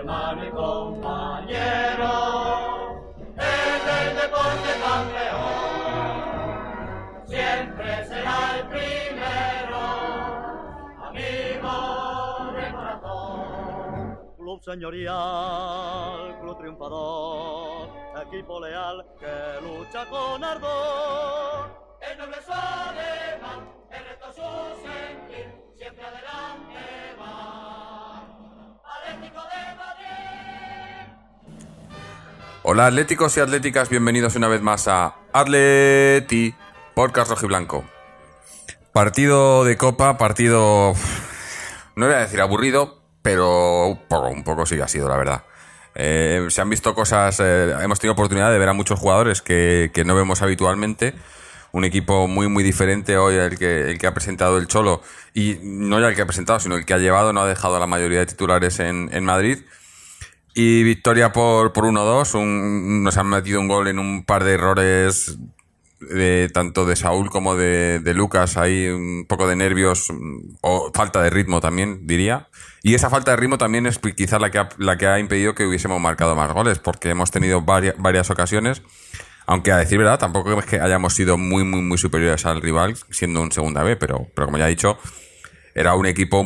hermano y compañero, es el deporte campeón, siempre será el primero, amigo de corazón. Club señorial, club triunfador, equipo leal que lucha con ardor. El noble es alemán, el reto su sentir, siempre adelante va. Atlético de Madrid. Hola atléticos y atléticas, bienvenidos una vez más a Atleti Podcast Rojiblanco. Partido de Copa, partido, no voy a decir aburrido, pero un poco sí ha sido, la verdad. Se han visto cosas, hemos tenido oportunidad de ver a muchos jugadores que no vemos habitualmente. Un equipo muy diferente hoy el que ha presentado el Cholo, y no ya el que ha presentado, sino el que ha llevado, no ha dejado a la mayoría de titulares en Madrid. Y victoria por 1-2, nos han metido un gol en un par de errores tanto de Saúl como de Lucas, hay un poco de nervios o falta de ritmo también, diría. Y esa falta de ritmo también es quizás la que ha impedido que hubiésemos marcado más goles, porque hemos tenido varias ocasiones. Aunque a decir verdad, tampoco es que hayamos sido muy superiores al rival, siendo un segunda B, pero como ya he dicho, era un equipo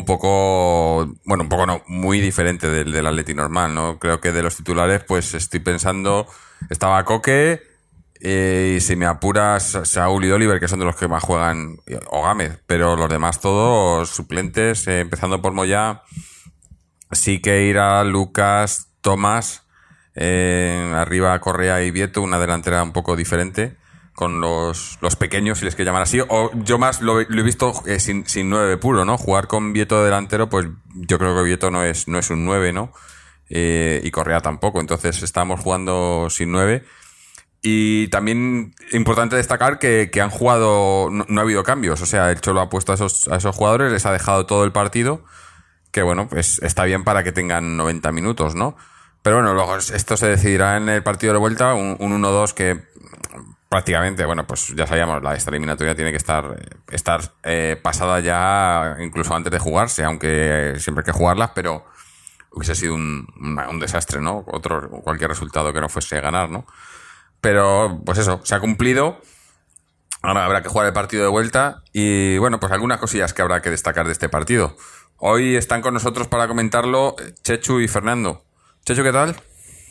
muy diferente del Atleti normal, ¿no? Creo que de los titulares, pues estoy pensando, estaba Coque, y si me apuras, Saúl y Oliver, que son de los que más juegan, o Gámez, pero los demás todos suplentes, empezando por Moyá, Siqueira, Lucas, Tomás. Arriba Correa y Vieto, una delantera un poco diferente con los pequeños, si les quiero llamar así, o yo más lo he visto sin 9 puro, ¿no? Jugar con Vieto delantero, pues yo creo que Vieto no es un 9, ¿no? Y Correa tampoco, entonces estamos jugando sin 9. Y también importante destacar que han jugado, no ha habido cambios, o sea, el Cholo ha puesto a esos jugadores, les ha dejado todo el partido, que bueno, pues está bien para que tengan 90 minutos, ¿no? Pero bueno, luego esto se decidirá en el partido de vuelta, un 1-2 que prácticamente, bueno, pues ya sabíamos, esta eliminatoria tiene que estar pasada ya incluso antes de jugarse, aunque siempre hay que jugarlas, pero hubiese sido un desastre, ¿no? Cualquier resultado que no fuese ganar, ¿no? Pero, pues eso, se ha cumplido. Ahora habrá que jugar el partido de vuelta y, bueno, pues algunas cosillas que habrá que destacar de este partido. Hoy están con nosotros para comentarlo Chechu y Fernando. Chechu, ¿qué tal?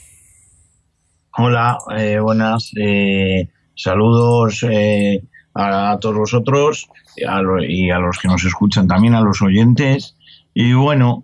Hola, buenas. Saludos a todos vosotros y a los que nos escuchan también, a los oyentes. Y bueno,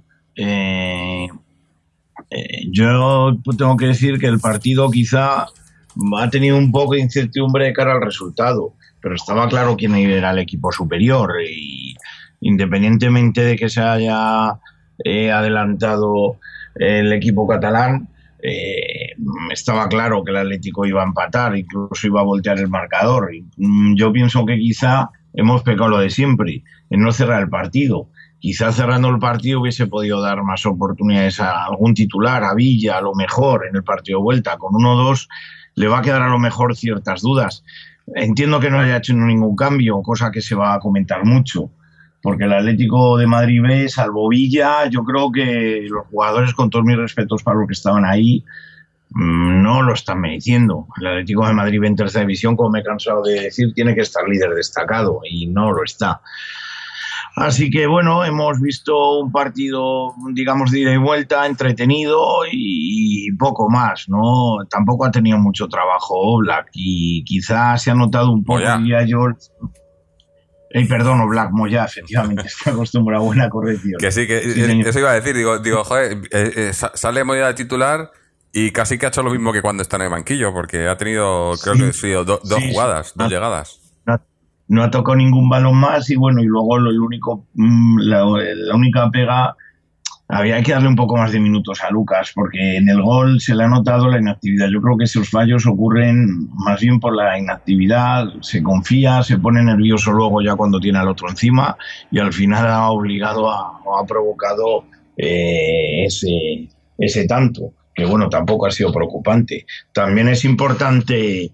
yo tengo que decir que el partido quizá ha tenido un poco de incertidumbre de cara al resultado, pero estaba claro quién era el equipo superior y independientemente de que se haya adelantado el equipo catalán, estaba claro que el Atlético iba a empatar, incluso iba a voltear el marcador. Yo pienso que quizá hemos pecado lo de siempre, en no cerrar el partido. Quizá cerrando el partido hubiese podido dar más oportunidades a algún titular, a Villa, a lo mejor en el partido de vuelta. Con 1-2 le va a quedar a lo mejor ciertas dudas. Entiendo que no haya hecho ningún cambio, cosa que se va a comentar mucho, porque el Atlético de Madrid B, salvo Villa, yo creo que los jugadores, con todos mis respetos para los que estaban ahí, no lo están mereciendo. El Atlético de Madrid B en tercera división, como me he cansado de decir, tiene que estar líder destacado y no lo está. Así que bueno, hemos visto un partido, digamos, de ida y vuelta, entretenido y poco más, ¿no? Tampoco ha tenido mucho trabajo Oblak y quizás se ha notado un poco, diría yo. Perdón, Oblak, Moyá, efectivamente, está acostumbrado a buena corrección. Que sí, eso iba a decir, digo, joder, sale Moyá de titular y casi que ha hecho lo mismo que cuando está en el banquillo, porque ha tenido, creo que ha sido dos jugadas, dos llegadas. No ha tocado ningún balón más y bueno, y luego la única pega, había que darle un poco más de minutos a Lucas, porque en el gol se le ha notado la inactividad. Yo creo que esos fallos ocurren más bien por la inactividad, se confía, se pone nervioso luego ya cuando tiene al otro encima y al final ha provocado ese tanto, que bueno, tampoco ha sido preocupante. También es importante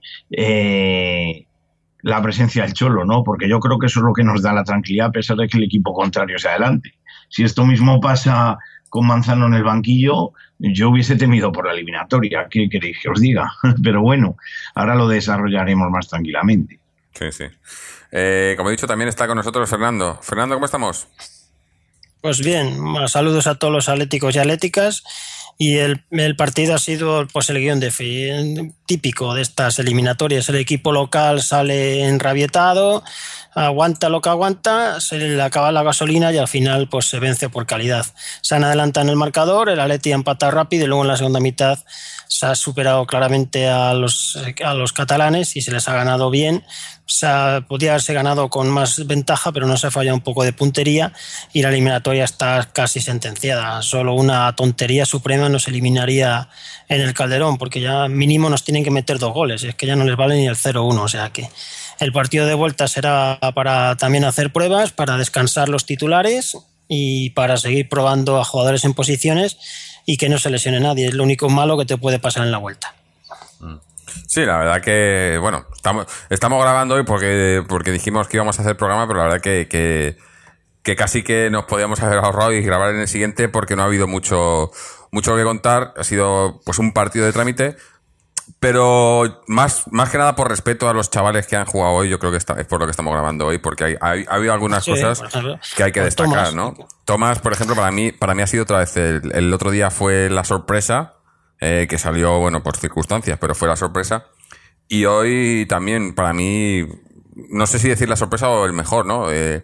la presencia del Cholo, ¿no? Porque yo creo que eso es lo que nos da la tranquilidad a pesar de que el equipo contrario sea adelante. Si esto mismo pasa con Manzano en el banquillo, yo hubiese temido por la eliminatoria. ¿Qué queréis que os diga? Pero bueno, ahora lo desarrollaremos más tranquilamente. Sí, sí. Como he dicho, también está con nosotros Fernando. Fernando, ¿cómo estamos? Pues bien, saludos a todos los atléticos y atléticas. Y el partido ha sido pues el guión típico de estas eliminatorias. El equipo local sale enrabietado, aguanta lo que aguanta, se le acaba la gasolina y al final pues se vence por calidad. Se han adelantado en el marcador, el Atleti ha empatado rápido y luego en la segunda mitad se ha superado claramente a los catalanes y se les ha ganado bien. Podía haberse ganado con más ventaja, pero no se ha fallado un poco de puntería y la eliminatoria está casi sentenciada. Solo una tontería suprema nos eliminaría en el Calderón, porque ya mínimo nos tienen que meter 2 goles. Es que ya no les vale ni el 0-1. O sea que el partido de vuelta será para también hacer pruebas, para descansar los titulares y para seguir probando a jugadores en posiciones y que no se lesione nadie. Es lo único malo que te puede pasar en la vuelta. Sí, la verdad que, bueno, estamos grabando hoy porque dijimos que íbamos a hacer programa, pero la verdad que casi que nos podíamos haber ahorrado y grabar en el siguiente porque no ha habido mucho que contar. Ha sido pues un partido de trámite, pero más que nada por respeto a los chavales que han jugado hoy. Yo creo que es por lo que estamos grabando hoy, porque ha habido algunas cosas que hay que destacar, ¿no? Tomás, por ejemplo, para mí ha sido otra vez el otro día fue la sorpresa. Que salió, bueno, por circunstancias, pero fue la sorpresa. Y hoy también, para mí, no sé si decir la sorpresa o el mejor, ¿no? Hoy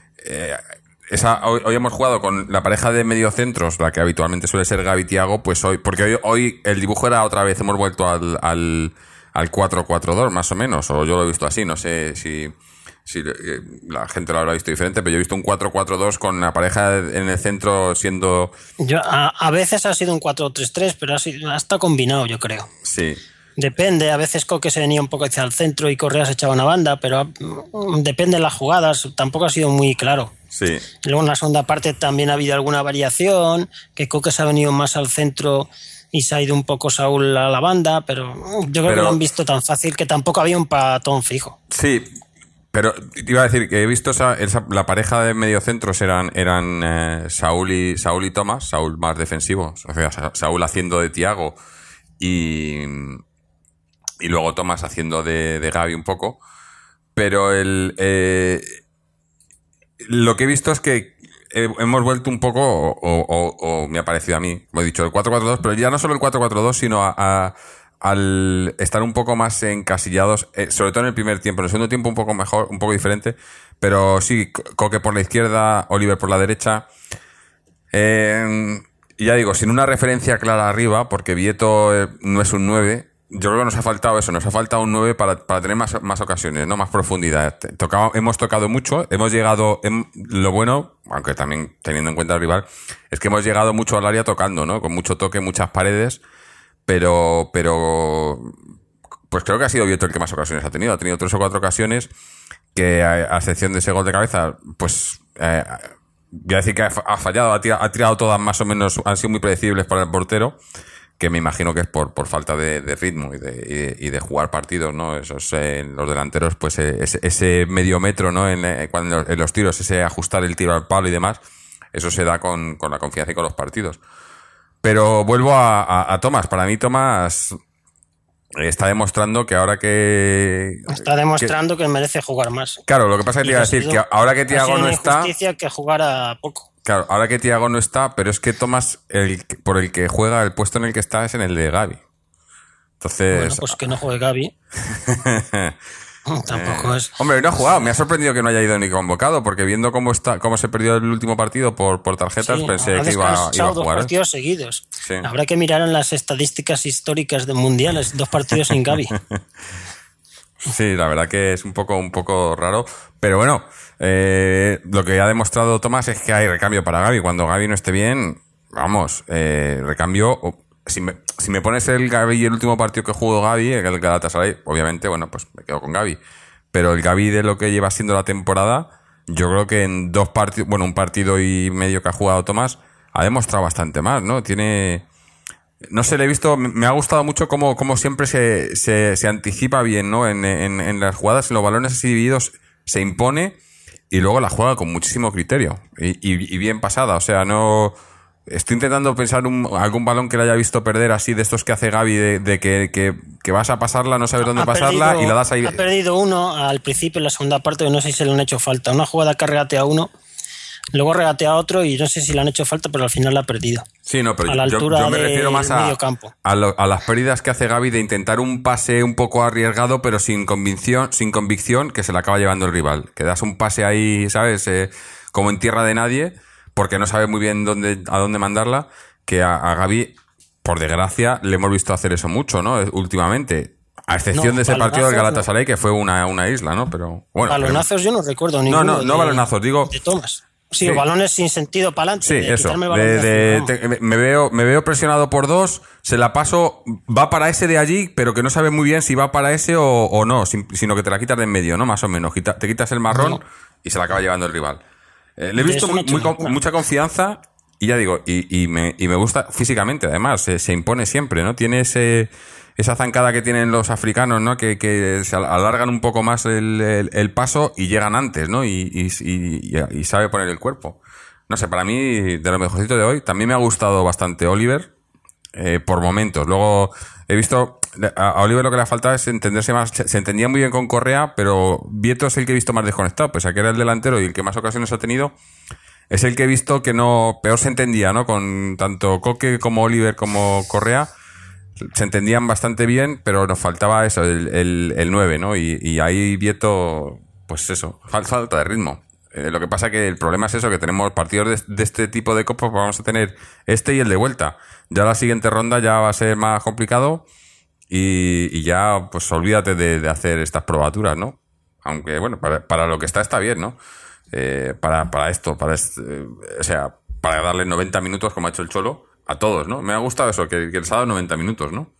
hemos jugado con la pareja de mediocentros, la que habitualmente suele ser Gavi y Thiago, pues porque hoy el dibujo era otra vez, hemos vuelto al 4-4-2, más o menos, o yo lo he visto así, no sé si la gente lo habrá visto diferente, pero yo he visto un 4-4-2 con la pareja en el centro siendo... A veces ha sido un 4-3-3, pero ha estado combinado, yo creo. Sí. Depende, a veces Coque se venía un poco hacia el centro y Correa se echaba una banda, pero depende de las jugadas, tampoco ha sido muy claro. Sí. Luego en la segunda parte también ha habido alguna variación, que Coque se ha venido más al centro y se ha ido un poco Saúl a la banda, pero yo creo que lo han visto tan fácil que tampoco había un patón fijo. Sí. Pero te iba a decir que he visto la pareja de mediocentros eran Saúl y Tomás, Saúl más defensivo, o sea, Saúl haciendo de Thiago y luego Tomás haciendo de Gavi un poco. Pero lo que he visto es que hemos vuelto un poco, o me ha parecido a mí, como he dicho, el 4-4-2, pero ya no solo el 4-4-2, sino al estar un poco más encasillados, sobre todo en el primer tiempo. En el segundo tiempo un poco mejor, un poco diferente, pero sí, Coque por la izquierda, Oliver por la derecha. Y ya digo, sin una referencia clara arriba, porque Vieto no es un 9, yo creo que nos ha faltado eso, nos ha faltado un 9 para tener más ocasiones, ¿no? Más profundidad. Hemos tocado mucho, hemos llegado, lo bueno, aunque también teniendo en cuenta el rival, es que hemos llegado mucho al área tocando, ¿no? Con mucho toque, muchas paredes. Pero pues creo que ha sido Vieto el que más ocasiones ha tenido. Ha tenido 3 o 4 ocasiones que, a excepción de ese gol de cabeza, pues voy a decir que ha fallado. Ha tirado todas más o menos, han sido muy predecibles para el portero, que me imagino que es por falta de ritmo y de jugar partidos, ¿no? Esos los delanteros, pues ese medio metro, ¿no? Cuando en los tiros, ese ajustar el tiro al palo y demás, eso se da con la confianza y con los partidos. Pero vuelvo a Tomás. Para mí Tomás está demostrando que ahora que... Está demostrando que merece jugar más. Claro, lo que pasa es que te iba a decir que ahora que Thiago no está... Justicia que jugara poco. Claro, ahora que Thiago no está, pero es que Tomás, por el que juega, el puesto en el que está es en el de Gavi. Entonces... Bueno, pues que no juegue Gavi. Tampoco es... Hombre, no ha jugado. Me ha sorprendido que no haya ido ni convocado, porque viendo cómo se perdió el último partido por tarjetas, pensé que iba a jugar. 2 partidos seguidos. Sí. Habrá que mirar en las estadísticas históricas de mundiales, 2 partidos sin Gavi. Sí, la verdad que es un poco raro. Pero bueno, lo que ha demostrado Tomás es que hay recambio para Gavi. Cuando Gavi no esté bien, vamos, recambio... Si me pones el Gavi y el último partido que jugó Gavi, el Galatasaray, obviamente, bueno, pues me quedo con Gavi. Pero el Gavi de lo que lleva siendo la temporada, yo creo que en 2 partidos, bueno, un partido y medio que ha jugado Tomás, ha demostrado bastante más, ¿no? No sé, le he visto, me ha gustado mucho cómo siempre se anticipa bien, ¿no? En las jugadas, en los balones así divididos, se impone y luego la juega con muchísimo criterio y bien pasada, o sea, no... Estoy intentando pensar algún balón que le haya visto perder así de estos que hace Gavi, de que vas a pasarla, no sabes dónde pasarla y la das ahí. Ha perdido uno al principio en la segunda parte, que no sé si le han hecho falta. Una jugada que regatea uno, luego regatea otro y no sé si le han hecho falta, pero al final la ha perdido. Sí, no, pero a la altura yo me refiero más medio campo. a las pérdidas que hace Gavi de intentar un pase un poco arriesgado, pero sin convicción, que se la acaba llevando el rival. Que das un pase ahí, ¿sabes? Como en tierra de nadie, porque no sabe muy bien a dónde mandarla, que a Gavi, por desgracia, le hemos visto hacer eso mucho, ¿no? Últimamente. A excepción de ese partido del Galatasaray, que fue una isla, ¿no? Pero bueno. Balonazos yo no recuerdo ninguno. No balonazos, digo. De Thomas. Sí, balones sin sentido para adelante. Sí, eso. Me veo presionado por dos, se la paso, va para ese de allí, pero que no sabe muy bien si va para ese o no, sino que te la quitas de en medio, ¿no? Más o menos. Te quitas el marrón y se la acaba llevando el rival. Le he visto mucha confianza y ya digo, y me gusta físicamente, además, se impone siempre, ¿no? Tiene esa zancada que tienen los africanos, ¿no? Que se alargan un poco más el paso y llegan antes, ¿no? Y sabe poner el cuerpo. No sé, para mí, de lo mejorcito de hoy, también me ha gustado bastante Oliver, por momentos. Luego he visto, a Oliver lo que le ha faltado es entenderse más. Se entendía muy bien con Correa, pero Vieto es el que he visto más desconectado, pese a que era el delantero y el que más ocasiones ha tenido. Es el que he visto que peor se entendía, ¿no? Con tanto Coque como Oliver como Correa. Se entendían bastante bien, pero nos faltaba eso, el 9, ¿no? Y ahí Vieto, pues eso, falta de ritmo. Lo que pasa que el problema es eso, que tenemos partidos de este tipo de copas, pues vamos a tener este y el de vuelta. Ya la siguiente ronda ya va a ser más complicado y ya, pues olvídate de hacer estas probaturas, ¿no? Aunque, bueno, para lo que está bien, ¿no? Para esto, o sea, para darle 90 minutos como ha hecho el Cholo a todos, ¿no? Me ha gustado eso, que les ha dado 90 minutos, ¿no?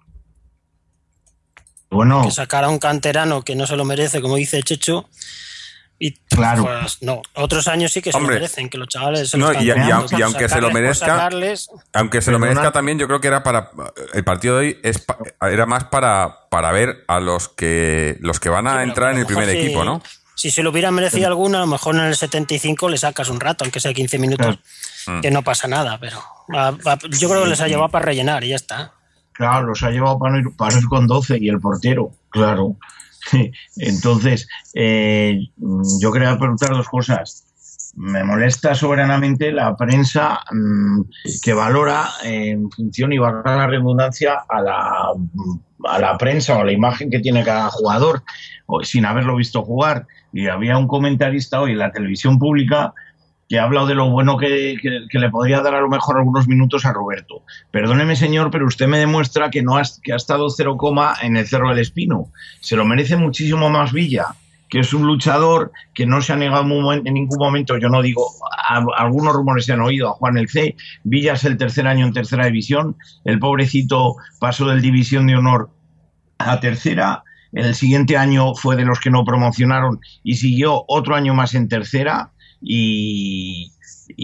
Bueno, que sacar a un canterano que no se lo merece, como dice Checho, y claro. Pues no, otros años sí que se lo merecen, que los chavales se no, los y aunque se lo merezca, aunque se lo merezca también, yo creo que era para el partido de hoy era más para ver a los que van a entrar en el primer equipo, ¿no? Si se lo hubiera merecido alguna, a lo mejor en el 75 le sacas un rato, aunque sea 15 minutos, que no pasa nada, pero yo creo que les ha llevado para rellenar y ya está. Claro, los ha llevado para ir con 12 y el portero, claro. Entonces, yo quería preguntar dos cosas. Me molesta soberanamente la prensa que valora en función, y valga la redundancia, a la prensa o a la imagen que tiene cada jugador, sin haberlo visto jugar. Y había un comentarista hoy en la televisión pública que ha hablado de lo bueno que le podría dar a lo mejor algunos minutos a Roberto. Perdóneme, señor, pero usted me demuestra que ha estado 0, en el Cerro del Espino. Se lo merece muchísimo más Villa, que es un luchador que no se ha negado en ningún momento. Yo no digo, algunos rumores se han oído, a Juan el C. Villa es el tercer año en tercera división. El pobrecito pasó del División de Honor a tercera. El siguiente año fue de los que no promocionaron y siguió otro año más en tercera. Y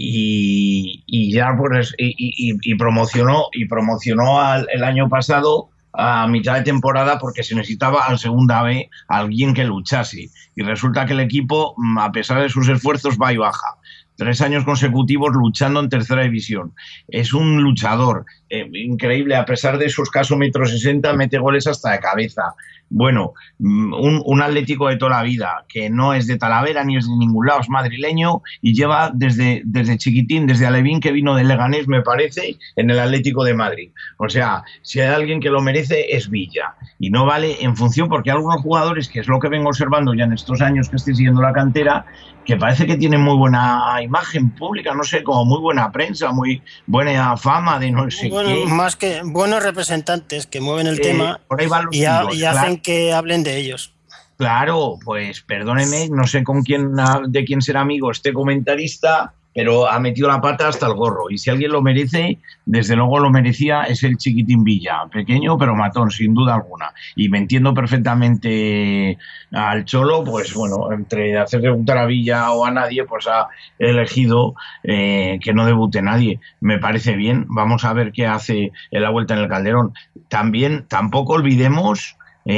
ya pues promocionó el año pasado a mitad de temporada, porque se necesitaba en segunda B alguien que luchase, y resulta que el equipo, a pesar de sus esfuerzos, va y baja. 3 años consecutivos luchando en tercera división. Es un luchador increíble, a pesar de su escaso 1,60 m, mete goles hasta de cabeza. Bueno, un atlético de toda la vida, que no es de Talavera ni es de ningún lado, es madrileño y lleva desde chiquitín, desde Alevín, que vino del Leganés, me parece, en el Atlético de Madrid. O sea, si hay alguien que lo merece es Villa, y no vale en función, porque hay algunos jugadores, que es lo que vengo observando ya en estos años que estoy siguiendo la cantera, que parece que tienen muy buena imagen pública, no sé, como muy buena prensa, muy buena fama de no sé qué. Más que buenos representantes que mueven el tema por ahí van los y hacen que hablen de ellos. Claro, pues perdóneme, no sé de quién será amigo este comentarista, pero ha metido la pata hasta el gorro. Y si alguien lo merece, desde luego lo merecía, es el Chiquitín Villa. Pequeño, pero matón, sin duda alguna. Y me entiendo perfectamente al Cholo, pues bueno, entre hacer debutar a Villa o a nadie, pues ha elegido que no debute nadie. Me parece bien. Vamos a ver qué hace en la vuelta en el Calderón. Tampoco olvidemos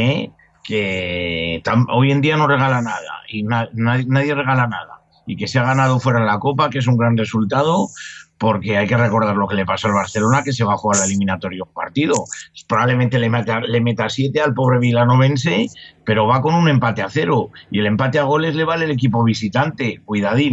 que hoy en día no regala nada. Y nadie regala nada. Y que se ha ganado fuera de la Copa, que es un gran resultado, porque hay que recordar lo que le pasó al Barcelona, que se va a jugar la eliminatoria un partido. Probablemente le meta 7 al pobre vilanovense, pero va con un empate a 0, y el empate a goles le vale el equipo visitante. Cuidadín,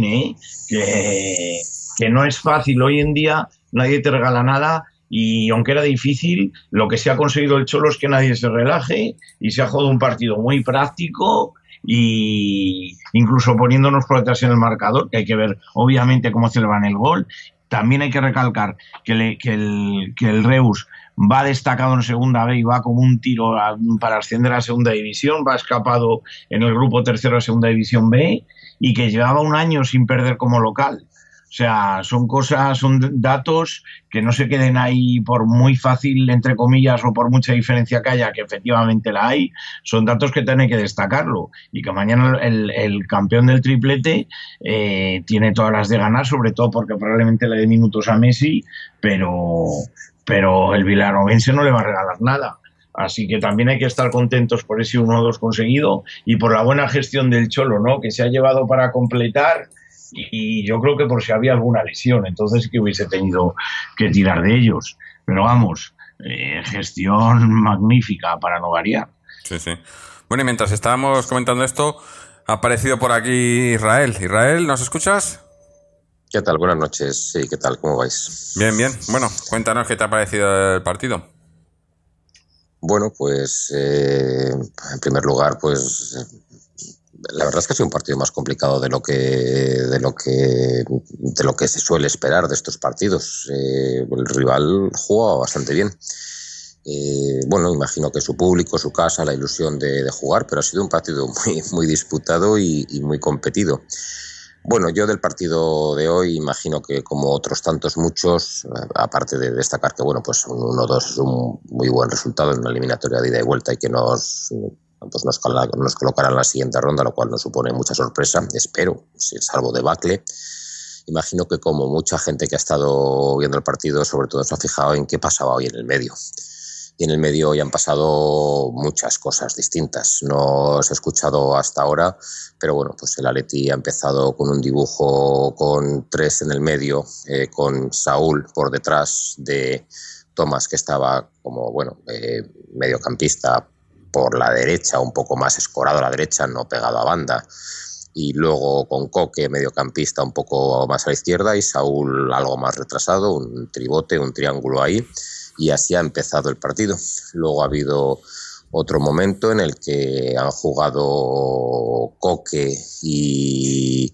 que no es fácil. Hoy en día nadie te regala nada, y aunque era difícil, lo que se ha conseguido el Cholo es que nadie se relaje, y se ha jugado un partido muy práctico, y incluso poniéndonos por detrás en el marcador, que hay que ver obviamente cómo celebran el gol. También hay que recalcar que el Reus va destacado en segunda B y va como un tiro para ascender a segunda división, va escapado en el grupo tercero de segunda división B, y que llevaba un año sin perder como local. O sea, son datos que no se queden ahí por muy fácil, entre comillas, o por mucha diferencia que haya, que efectivamente la hay. Son datos que tiene que destacarlo, y que mañana el campeón del triplete tiene todas las de ganar, sobre todo porque probablemente le dé minutos a Messi, pero el vilanovense no le va a regalar nada. Así que también hay que estar contentos por ese 1-2 conseguido, y por la buena gestión del Cholo, ¿no?, que se ha llevado para completar. Y yo creo que por si había alguna lesión, entonces sí que hubiese tenido que tirar de ellos. Pero vamos, gestión magnífica para no variar. Sí, sí. Bueno, y mientras estábamos comentando esto, ha aparecido por aquí Israel. Israel, ¿nos escuchas? ¿Qué tal? Buenas noches. Sí, ¿qué tal? ¿Cómo vais? Bien, bien. Bueno, cuéntanos qué te ha parecido el partido. Bueno, pues en primer lugar, pues la verdad es que ha sido un partido más complicado de lo que se suele esperar de estos partidos. El rival jugó bastante bien. Bueno, imagino que su público, su casa, la ilusión de jugar, pero ha sido un partido muy, muy disputado y muy competido. Bueno, yo del partido de hoy imagino que, como otros tantos muchos, aparte de destacar que bueno, pues un 1-2 es un muy buen resultado en una eliminatoria de ida y vuelta, y que nos colocarán en la siguiente ronda, lo cual nos supone mucha sorpresa, espero, salvo debacle. Imagino que, como mucha gente que ha estado viendo el partido, sobre todo se ha fijado en qué pasaba hoy en el medio. Y en el medio hoy han pasado muchas cosas distintas. No se ha escuchado hasta ahora, pero bueno, pues el Atleti ha empezado con un dibujo con 3 en el medio, con Saúl por detrás de Tomás, que estaba como, bueno, mediocampista por la derecha, un poco más escorado a la derecha, no pegado a banda. Y luego con Coque, mediocampista, un poco más a la izquierda, y Saúl algo más retrasado, un tribote, un triángulo ahí. Y así ha empezado el partido. Luego ha habido otro momento en el que han jugado Coque y...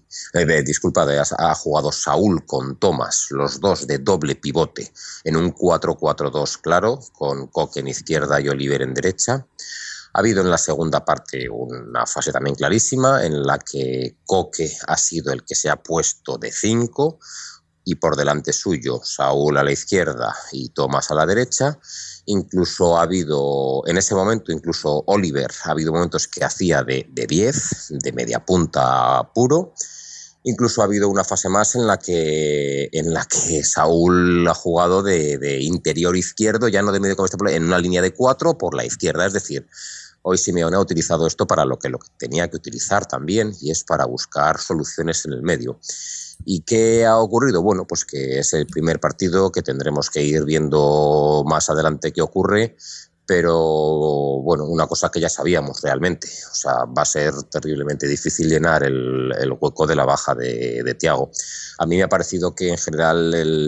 ha jugado Saúl con Tomás, los dos de doble pivote, en un 4-4-2 claro, con Coque en izquierda y Oliver en derecha. Ha habido en la segunda parte una fase también clarísima, en la que Coque ha sido el que se ha puesto de 5, y por delante suyo Saúl a la izquierda y Tomás a la derecha. Incluso ha habido, en ese momento, incluso Oliver, ha habido momentos que hacía de 10, de media punta puro. Incluso ha habido una fase más en la que Saúl ha jugado de interior izquierdo, ya no de medio campista, en una línea de 4 por la izquierda. Es decir, hoy Simeone ha utilizado esto para lo que tenía que utilizar también, y es para buscar soluciones en el medio. ¿Y qué ha ocurrido? Bueno, pues que es el primer partido, que tendremos que ir viendo más adelante qué ocurre, pero bueno, una cosa que ya sabíamos realmente, o sea, va a ser terriblemente difícil llenar el hueco de la baja de Thiago. A mí me ha parecido que en general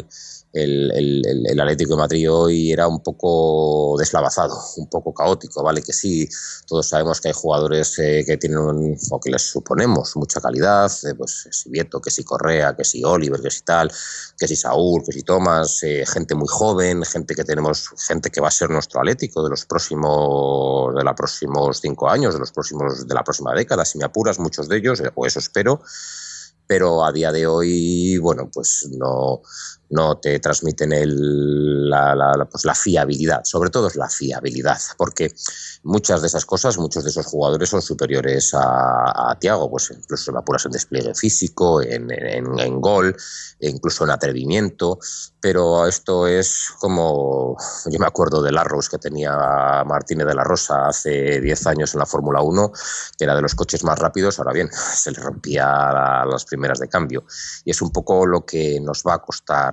el Atlético de Madrid hoy era un poco deslavazado, un poco caótico, ¿vale? Que sí, todos sabemos que hay jugadores que tienen, o que les suponemos, mucha calidad, pues que si Vieto, que si Correa, que si Oliver, que si tal, que si Saúl, que si Tomás, gente muy joven, gente que va a ser nuestro Atlético de los próximos 5 años, de la próxima década, si me apuras, muchos de ellos, o eso espero. Pero a día de hoy, bueno, pues no te transmiten pues la fiabilidad, sobre todo es la fiabilidad, porque muchas de esas cosas, muchos de esos jugadores son superiores a Thiago, pues incluso me apuras en despliegue físico, en gol, e incluso en atrevimiento, pero esto es como, yo me acuerdo del Arrows que tenía Martínez de la Rosa hace 10 años en la Fórmula 1, que era de los coches más rápidos. Ahora bien, se le rompía las primeras de cambio, y es un poco lo que nos va a costar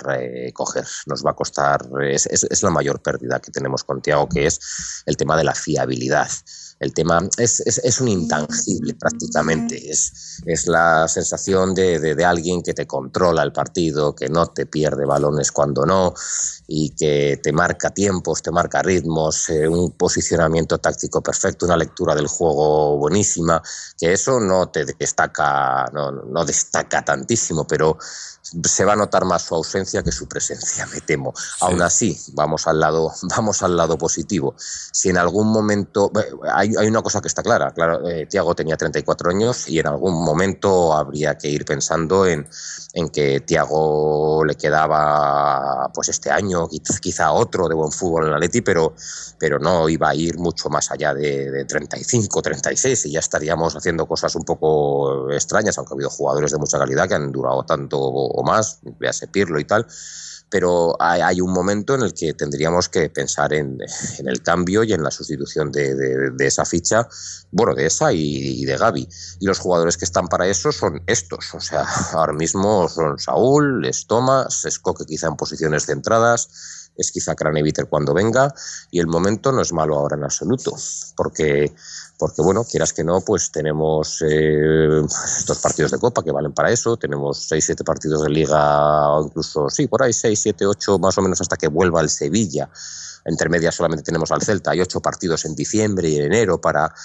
coger, nos va a costar, es la mayor pérdida que tenemos con Thiago, que es el tema de la fiabilidad. El tema es un intangible prácticamente, es la sensación de alguien que te controla el partido, que no te pierde balones cuando no, y que te marca tiempos, te marca ritmos, un posicionamiento táctico perfecto, una lectura del juego buenísima, que eso no te destaca, no destaca tantísimo, pero se va a notar más su ausencia que su presencia, me temo. Sí. Aún así, vamos al lado positivo. Si en algún momento hay una cosa que está clara, Thiago tenía 34 años y en algún momento habría que ir pensando en que Thiago le quedaba pues este año, quizá otro de buen fútbol en el Atleti, pero no iba a ir mucho más allá de 35, 36 y ya estaríamos haciendo cosas un poco extrañas, aunque ha habido jugadores de mucha calidad que han durado tanto o más, véase Pirlo y tal, pero hay un momento en el que tendríamos que pensar en el cambio y en la sustitución de esa ficha, bueno, de esa y de Gavi. Y los jugadores que están para eso son estos, o sea, ahora mismo son Saúl, es Thomas, es Koke quizá en posiciones centradas, es quizá Craneviter cuando venga, y el momento no es malo ahora en absoluto, porque bueno, quieras que no, pues tenemos estos partidos de Copa que valen para eso, tenemos 6-7 partidos de Liga, o incluso, sí, por ahí 6-7-8 más o menos hasta que vuelva el Sevilla. Entre medias solamente tenemos al Celta, hay 8 partidos en diciembre y en enero para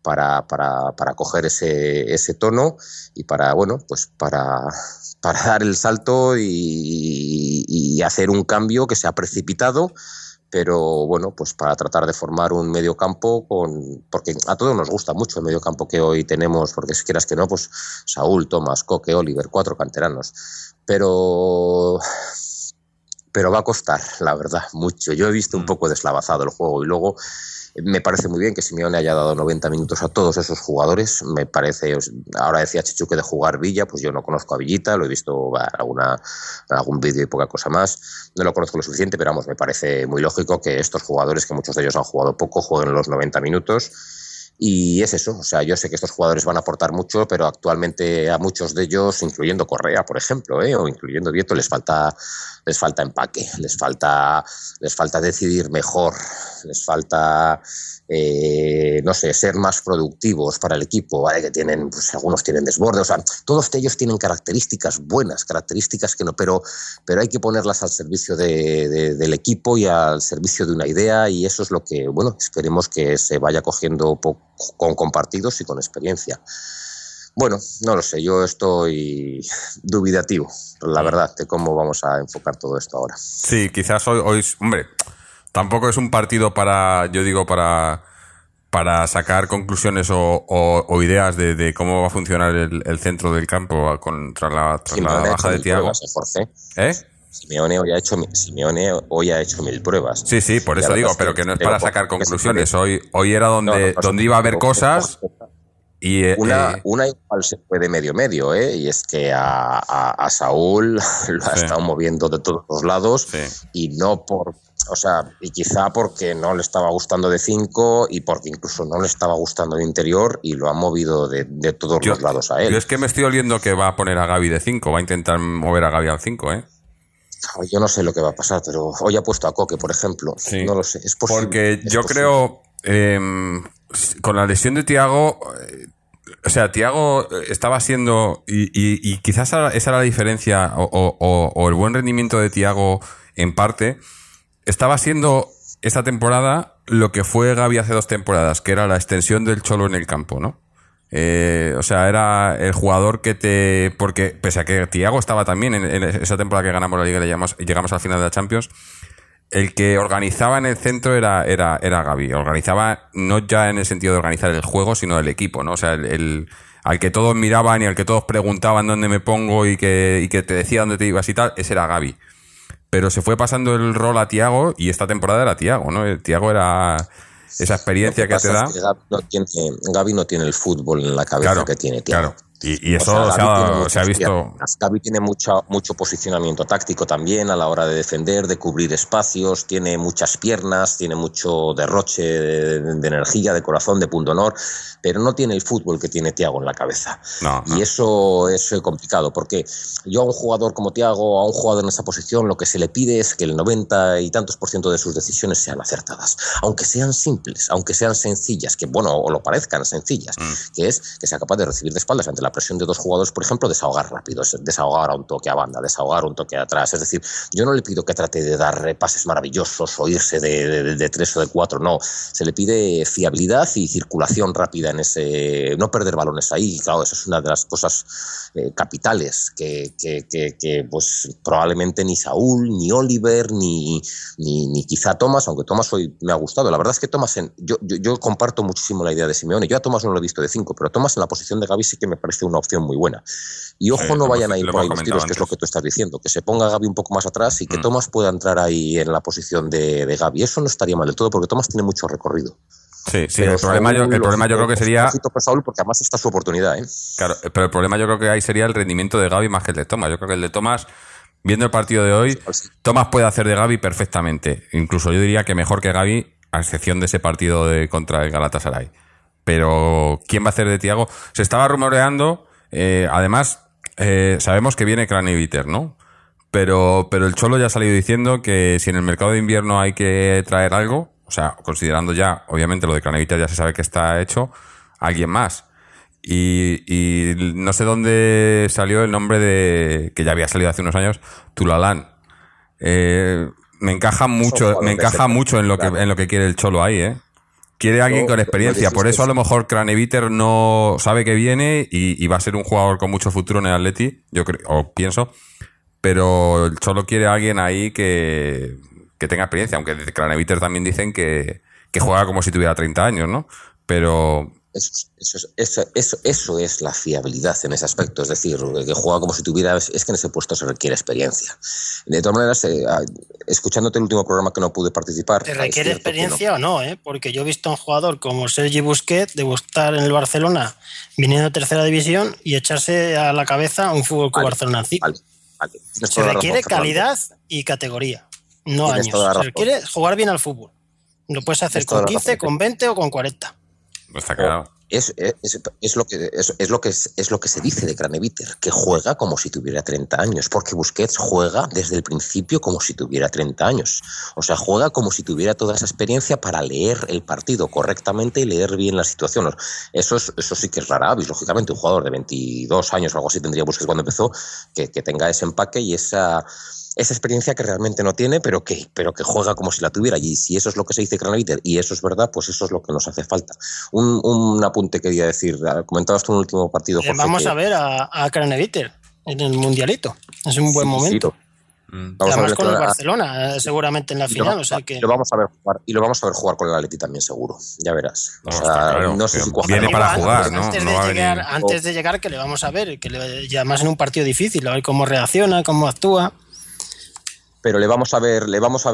coger ese tono y para dar el salto y hacer un cambio que se ha precipitado, pero bueno, pues para tratar de formar un mediocampo porque a todos nos gusta mucho el mediocampo que hoy tenemos, porque si quieras que no, pues Saúl, Thomas, Koke, Oliver, 4 canteranos, pero va a costar, la verdad, mucho. Yo he visto un poco deslavazado el juego y luego me parece muy bien que Simeone haya dado 90 minutos a todos esos jugadores. Me parece, ahora decía Chichu que de jugar Villa, pues yo no conozco a Villita, lo he visto en algún vídeo y poca cosa más. No lo conozco lo suficiente, pero vamos, me parece muy lógico que estos jugadores, que muchos de ellos han jugado poco, jueguen los 90 minutos. Y es eso, o sea, yo sé que estos jugadores van a aportar mucho, pero actualmente a muchos de ellos, incluyendo Correa, por ejemplo, o incluyendo Vieto, les falta empaque, les falta decidir mejor, les falta, no sé, ser más productivos para el equipo, ¿vale? Que tienen, pues algunos tienen desborde, o sea, todos ellos tienen características buenas, características que no, pero hay que ponerlas al servicio del equipo y al servicio de una idea, y eso es lo que, bueno, esperemos que se vaya cogiendo con partidos y con experiencia. Bueno, no lo sé, yo estoy dubitativo, la verdad, de cómo vamos a enfocar todo esto ahora. Sí, quizás hoy hombre, tampoco es un partido para sacar conclusiones o ideas de cómo va a funcionar el centro del campo tras la baja de Thiago. Simeone hoy ha hecho 1000 pruebas. Sí, por eso digo, pero que no es para sacar conclusiones. Hoy era donde iba a haber cosas. Y, una igual se puede medio, y es que a Saúl lo ha estado moviendo de todos los lados, y no y quizá porque no le estaba gustando de 5 y porque incluso no le estaba gustando de interior y lo ha movido de todos los lados a él. Yo es que me estoy oliendo que va a poner a Gavi de 5, va a intentar mover a Gavi al 5, Yo no sé lo que va a pasar, pero hoy ha puesto a Koke, por ejemplo. Sí. No lo sé, es posible. Porque yo creo, con la lesión de Thiago, o sea, Thiago estaba siendo, y quizás esa era la diferencia, o el buen rendimiento de Thiago, en parte, estaba siendo esta temporada lo que fue Gavi hace 2 temporadas, que era la extensión del Cholo en el campo, ¿no? O sea, era el jugador porque pese a que Thiago estaba también en esa temporada que ganamos la Liga y llegamos al final de la Champions, el que organizaba en el centro era Gavi. Organizaba no ya en el sentido de organizar el juego, sino el equipo, ¿no? O sea, al que todos miraban y al que todos preguntaban dónde me pongo y que te decía dónde te ibas y tal, ese era Gavi. Pero se fue pasando el rol a Thiago y esta temporada era Thiago, ¿no? Thiago era esa experiencia que te da. Es que Gavi no tiene el fútbol en la cabeza que tiene Thiago. Y O eso sea, se ha visto. Gavi tiene mucho posicionamiento táctico también a la hora de defender, de cubrir espacios, tiene muchas piernas, tiene mucho derroche de energía, de corazón, de pundonor, pero no tiene el fútbol que tiene Thiago en la cabeza. Y eso es complicado, porque yo a un jugador como Thiago, a un jugador en esa posición, lo que se le pide es que el 90 y tantos % de sus decisiones sean acertadas, aunque sean simples, aunque sean sencillas, que bueno, o lo parezcan sencillas, que es que sea capaz de recibir de espaldas ante la presión de dos jugadores, por ejemplo, desahogar rápido, desahogar a un toque a banda, desahogar un toque atrás. Es decir, yo no le pido que trate de dar pases maravillosos o irse de 3 o de 4, no. Se le pide fiabilidad y circulación rápida en ese, no perder balones ahí. Claro, eso es una de las cosas capitales que pues probablemente ni Saúl, ni Oliver, ni quizá Thomas, aunque Thomas hoy me ha gustado. La verdad es que Thomas, yo comparto muchísimo la idea de Simeone. Yo a Thomas no lo he visto de 5, pero Thomas en la posición de Gavi sí que me parece una opción muy buena. Y ojo, no vayan a ir por ahí los tiros, que es lo que tú estás diciendo, que se ponga Gavi un poco más atrás y que Thomas pueda entrar ahí en la posición de Gavi. Eso no estaría mal del todo, porque Thomas tiene mucho recorrido. Sí, pero el problema yo creo que sería... Por Saúl, porque además está su oportunidad, ¿eh? Claro, pero el problema yo creo que ahí sería el rendimiento de Gavi más que el de Thomas. Yo creo que el de Thomas, viendo el partido de hoy, Thomas puede hacer de Gavi perfectamente. Incluso yo diría que mejor que Gavi, a excepción de ese partido contra el Galatasaray. Pero, ¿quién va a hacer de Thiago? Se estaba rumoreando, además, sabemos que viene Craneviter, ¿no? Pero el Cholo ya ha salido diciendo que si en el mercado de invierno hay que traer algo, o sea, considerando ya, obviamente lo de Craneviter ya se sabe que está hecho, alguien más. Y no sé dónde salió el nombre de, que ya había salido hace unos años, Tulalán. Me encaja mucho en lo que quiere el Cholo ahí, ¿eh? Quiere alguien con experiencia, por eso a lo mejor Craneviter no sabe que viene y va a ser un jugador con mucho futuro en el Atleti, yo creo, o pienso, pero el Cholo quiere a alguien ahí que tenga experiencia, aunque de Craneviter también dicen que juega como si tuviera 30 años, ¿no? Pero... Eso es la fiabilidad en ese aspecto, es decir, que juega como si tuviera... Es que en ese puesto se requiere experiencia. De todas maneras, escuchándote el último programa que no pude participar... ¿Te requiere experiencia o no? Porque yo he visto a un jugador como Sergi Busquets debutar en el Barcelona viniendo de tercera división y echarse a la cabeza un Fútbol Club Barcelona. Vale. Se requiere calidad y categoría, no años. Se requiere jugar bien al fútbol. Lo puedes hacer con 15, con 20 o con 40. Está claro. Es lo que se dice de Craneviter, que juega como si tuviera 30 años, porque Busquets juega desde el principio como si tuviera 30 años. O sea, juega como si tuviera toda esa experiencia para leer el partido correctamente y leer bien la situación. Eso sí que es rara avis, lógicamente. Un jugador de 22 años o algo así tendría Busquets cuando empezó, que tenga ese empaque y esa experiencia que realmente no tiene, pero que juega como si la tuviera. Y si eso es lo que se dice Craneviter y eso es verdad, pues eso es lo que nos hace falta. Un apunte quería decir, comentabas tú en el último partido, Jorge, vamos a ver a Craneviter en el Mundialito. Es un buen momento. Además con el Barcelona, seguramente en la final. Lo vamos a ver jugar, y lo vamos a ver jugar con el Atleti también, seguro. Ya verás. No sé si viene para jugar, ¿no? Antes de llegar, que le vamos a ver, y además en un partido difícil, a ver cómo reacciona, cómo actúa. Pero le vamos a ver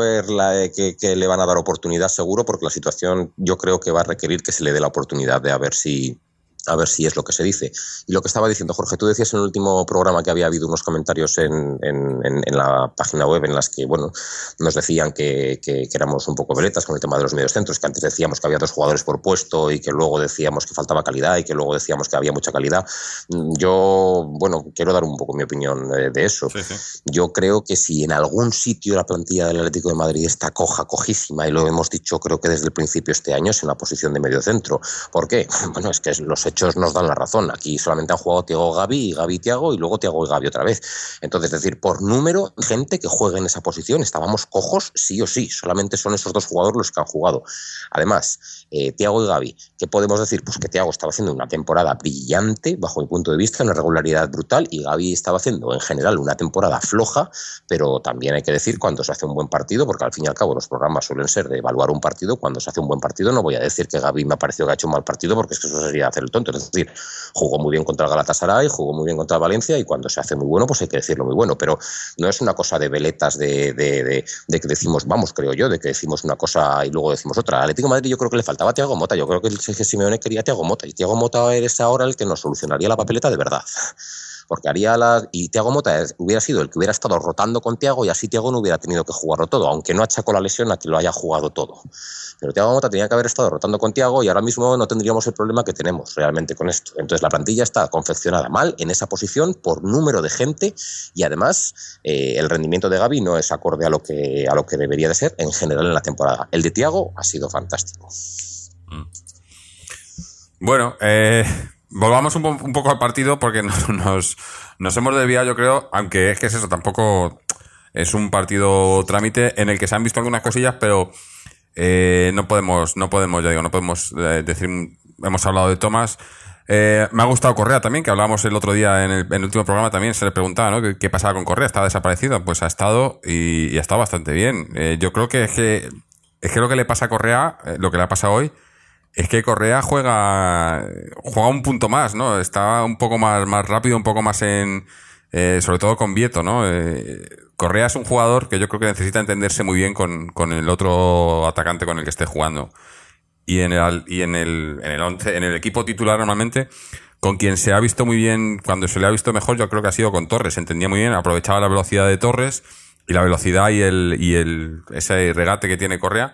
que le van a dar oportunidad seguro, porque la situación yo creo que va a requerir que se le dé la oportunidad de a ver si es lo que se dice. Y lo que estaba diciendo Jorge, tú decías en el último programa que había habido unos comentarios en la página web en las que, bueno, nos decían que éramos un poco veletas con el tema de los mediocentros, que antes decíamos que había 2 jugadores por puesto y que luego decíamos que faltaba calidad y que luego decíamos que había mucha calidad. Yo, bueno, quiero dar un poco mi opinión de eso. Sí. Yo creo que si en algún sitio la plantilla del Atlético de Madrid está cojísima, y lo hemos dicho creo que desde el principio este año, es en la posición de mediocentro. ¿Por qué? Bueno, es que los hechos nos dan la razón. Aquí solamente han jugado Thiago, Gavi y Gavi Thiago, y luego Thiago y Gavi otra vez. Entonces, es decir, por número, gente que juegue en esa posición, estábamos cojos sí o sí. Solamente son esos 2 jugadores los que han jugado. Además, Thiago y Gavi, ¿qué podemos decir? Pues que Thiago estaba haciendo una temporada brillante, bajo mi punto de vista, una regularidad brutal, y Gavi estaba haciendo, en general, una temporada floja, pero también hay que decir cuando se hace un buen partido, porque al fin y al cabo los programas suelen ser de evaluar un partido. Cuando se hace un buen partido, no voy a decir que Gavi me ha parecido que ha hecho un mal partido, porque es que eso sería hacer el tonto. tontos. Es decir, jugó muy bien contra el Galatasaray, jugó muy bien contra el Valencia, y cuando se hace muy bueno, pues hay que decirlo muy bueno. Pero no es una cosa de veletas de que decimos, vamos, creo yo, de que decimos una cosa y luego decimos otra. Al Atlético de Madrid yo creo que le faltaba a Thiago Motta. Yo creo que el Simeone quería a Thiago Motta, y Thiago Motta es ahora el que nos solucionaría la papeleta de verdad. Porque y Thiago Motta hubiera sido el que hubiera estado rotando con Thiago, y así Thiago no hubiera tenido que jugarlo todo, aunque no achacó la lesión a que lo haya jugado todo. Pero Thiago Motta tenía que haber estado rotando con Thiago, y ahora mismo no tendríamos el problema que tenemos realmente con esto. Entonces la plantilla está confeccionada mal en esa posición por número de gente, y además el rendimiento de Gavi no es acorde a lo que debería de ser en general en la temporada. El de Thiago ha sido fantástico. Bueno, volvamos un poco al partido, porque nos hemos desviado, yo creo, aunque es que es eso, tampoco es un partido trámite en el que se han visto algunas cosillas, pero no podemos decir, hemos hablado de Thomas. Me ha gustado Correa también, que hablábamos el otro día en el último programa, también se le preguntaba, ¿no? ¿Qué pasaba con Correa? ¿Estaba desaparecido? Pues ha estado y ha estado bastante bien. Yo creo que es que lo que le pasa a Correa, lo que le ha pasado hoy, es que Correa juega un punto más, ¿no? Está un poco más rápido, un poco más sobre todo con Vieto, ¿no? Correa es un jugador que yo creo que necesita entenderse muy bien con el otro atacante con el que esté jugando. Y en el 11, en el equipo titular normalmente, con quien se ha visto muy bien, cuando se le ha visto mejor, yo creo que ha sido con Torres. Se entendía muy bien, aprovechaba la velocidad de Torres y la velocidad y ese regate que tiene Correa.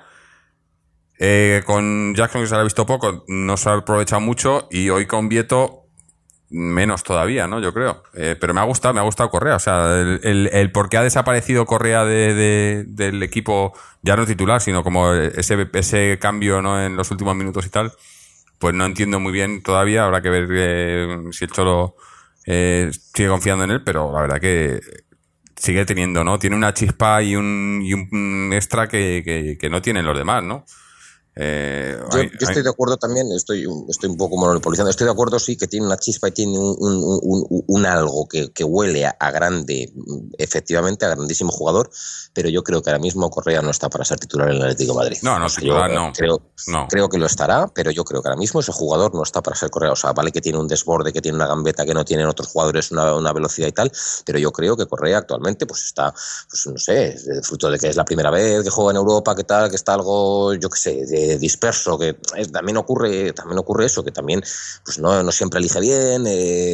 Con Jackson, que se le ha visto poco, no se ha aprovechado mucho, y hoy con Vieto menos todavía, ¿no? Yo creo. Pero me ha gustado Correa. O sea, el por qué ha desaparecido Correa del equipo, ya no titular, sino como ese cambio, ¿no? En los últimos minutos y tal, pues no entiendo muy bien todavía. Habrá que ver si el Cholo sigue confiando en él, pero la verdad que sigue teniendo, ¿no? Tiene una chispa y un extra que no tienen los demás, ¿no? Yo estoy de acuerdo también, estoy un poco monopolizando, estoy de acuerdo, sí, que tiene una chispa y tiene un algo que huele a grande, efectivamente, a grandísimo jugador, pero yo creo que ahora mismo Correa no está para ser titular en el Atlético de Madrid. No, titular no. Creo que lo estará, pero yo creo que ahora mismo ese jugador no está para ser Correa. O sea, vale que tiene un desborde, que tiene una gambeta que no tienen otros jugadores, una velocidad y tal, pero yo creo que Correa actualmente pues está, pues no sé, fruto de que es la primera vez que juega en Europa, que tal, que está algo, yo qué sé, disperso, que también ocurre eso, que también pues no siempre elige bien,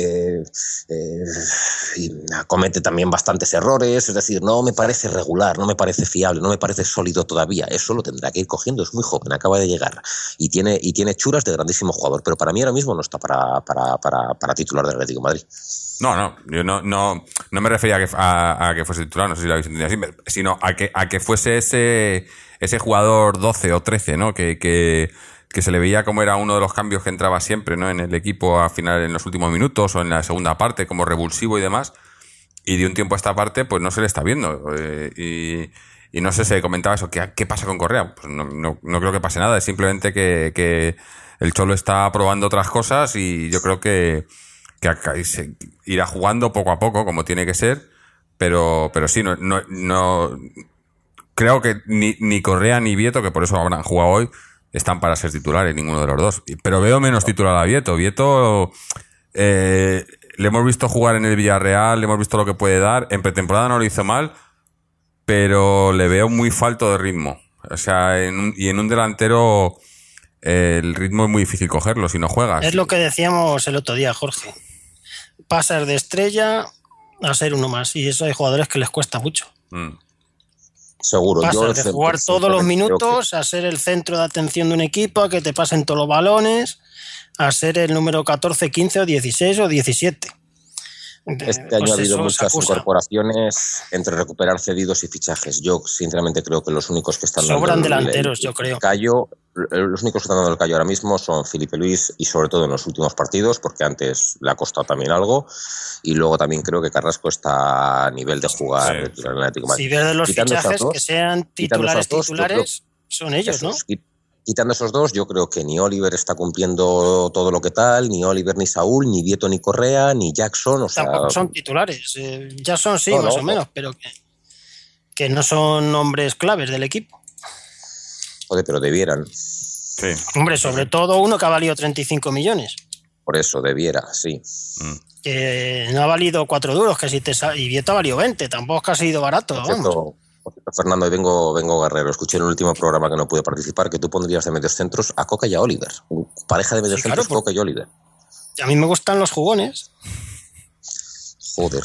y comete también bastantes errores. Es decir, no me parece regular, no me parece fiable, no me parece sólido todavía. Eso lo tendrá que ir cogiendo, es muy joven, acaba de llegar y tiene churas de grandísimo jugador, pero para mí ahora mismo no está para titular del Atlético de Madrid. No, yo no me refería a que fuese titular, no sé si lo habéis entendido así, sino a que fuese ese jugador 12 o 13, ¿no? Que se le veía como era uno de los cambios que entraba siempre, ¿no? En el equipo al final, en los últimos minutos o en la segunda parte, como revulsivo y demás. Y de un tiempo a esta parte, pues no se le está viendo. Y no sé, se comentaba eso, ¿qué pasa con Correa? Pues no creo que pase nada, es simplemente que el Cholo está probando otras cosas, y yo creo que se irá jugando poco a poco, como tiene que ser, pero sí, no creo que ni Correa ni Vieto, que por eso habrán jugado hoy, están para ser titulares, ninguno de los dos. Pero veo menos titular a Vieto. Vieto, le hemos visto jugar en el Villarreal, le hemos visto lo que puede dar. En pretemporada no lo hizo mal, pero le veo muy falto de ritmo. O sea, en un delantero el ritmo es muy difícil cogerlo si no juegas. Es lo que decíamos el otro día, Jorge. Pasas de estrella a ser uno más, y eso hay jugadores que les cuesta mucho. Seguro. Pasas de jugar todos los minutos a ser el centro de atención de un equipo, a que te pasen todos los balones, a ser el número 14, 15 o 16 o 17. Este año ha habido muchas incorporaciones entre recuperar cedidos y fichajes. Yo sinceramente creo que los únicos que están sobran delanteros, yo creo. Los únicos que están dando el callo ahora mismo son Felipe Luis, y sobre todo en los últimos partidos, porque antes le ha costado también algo, y luego también creo que Carrasco está a nivel de jugar en el Atlético de Madrid. Si ves de los fichajes que sean titulares, son ellos, ¿no? Quitando esos dos, yo creo que ni Oliver está cumpliendo todo lo que tal, ni Oliver, ni Saúl, ni Vieto, ni Correa, ni Jackson. Tampoco son titulares. Jackson sí, más o menos, pero que no son hombres claves del equipo. Joder, pero debieran. Sí. Hombre, sobre todo uno que ha valido 35 millones. Por eso, debiera, sí. Que no ha valido 4 duros, que si y Vieto ha valido 20, tampoco es que ha sido barato. Por cierto, Fernando, vengo Guerrero. Escuché en el último programa que no pude participar que tú pondrías de medios centros a Coca y a Oliver. Pareja de medios centros, claro, Coca y Oliver. A mí me gustan los jugones. Joder.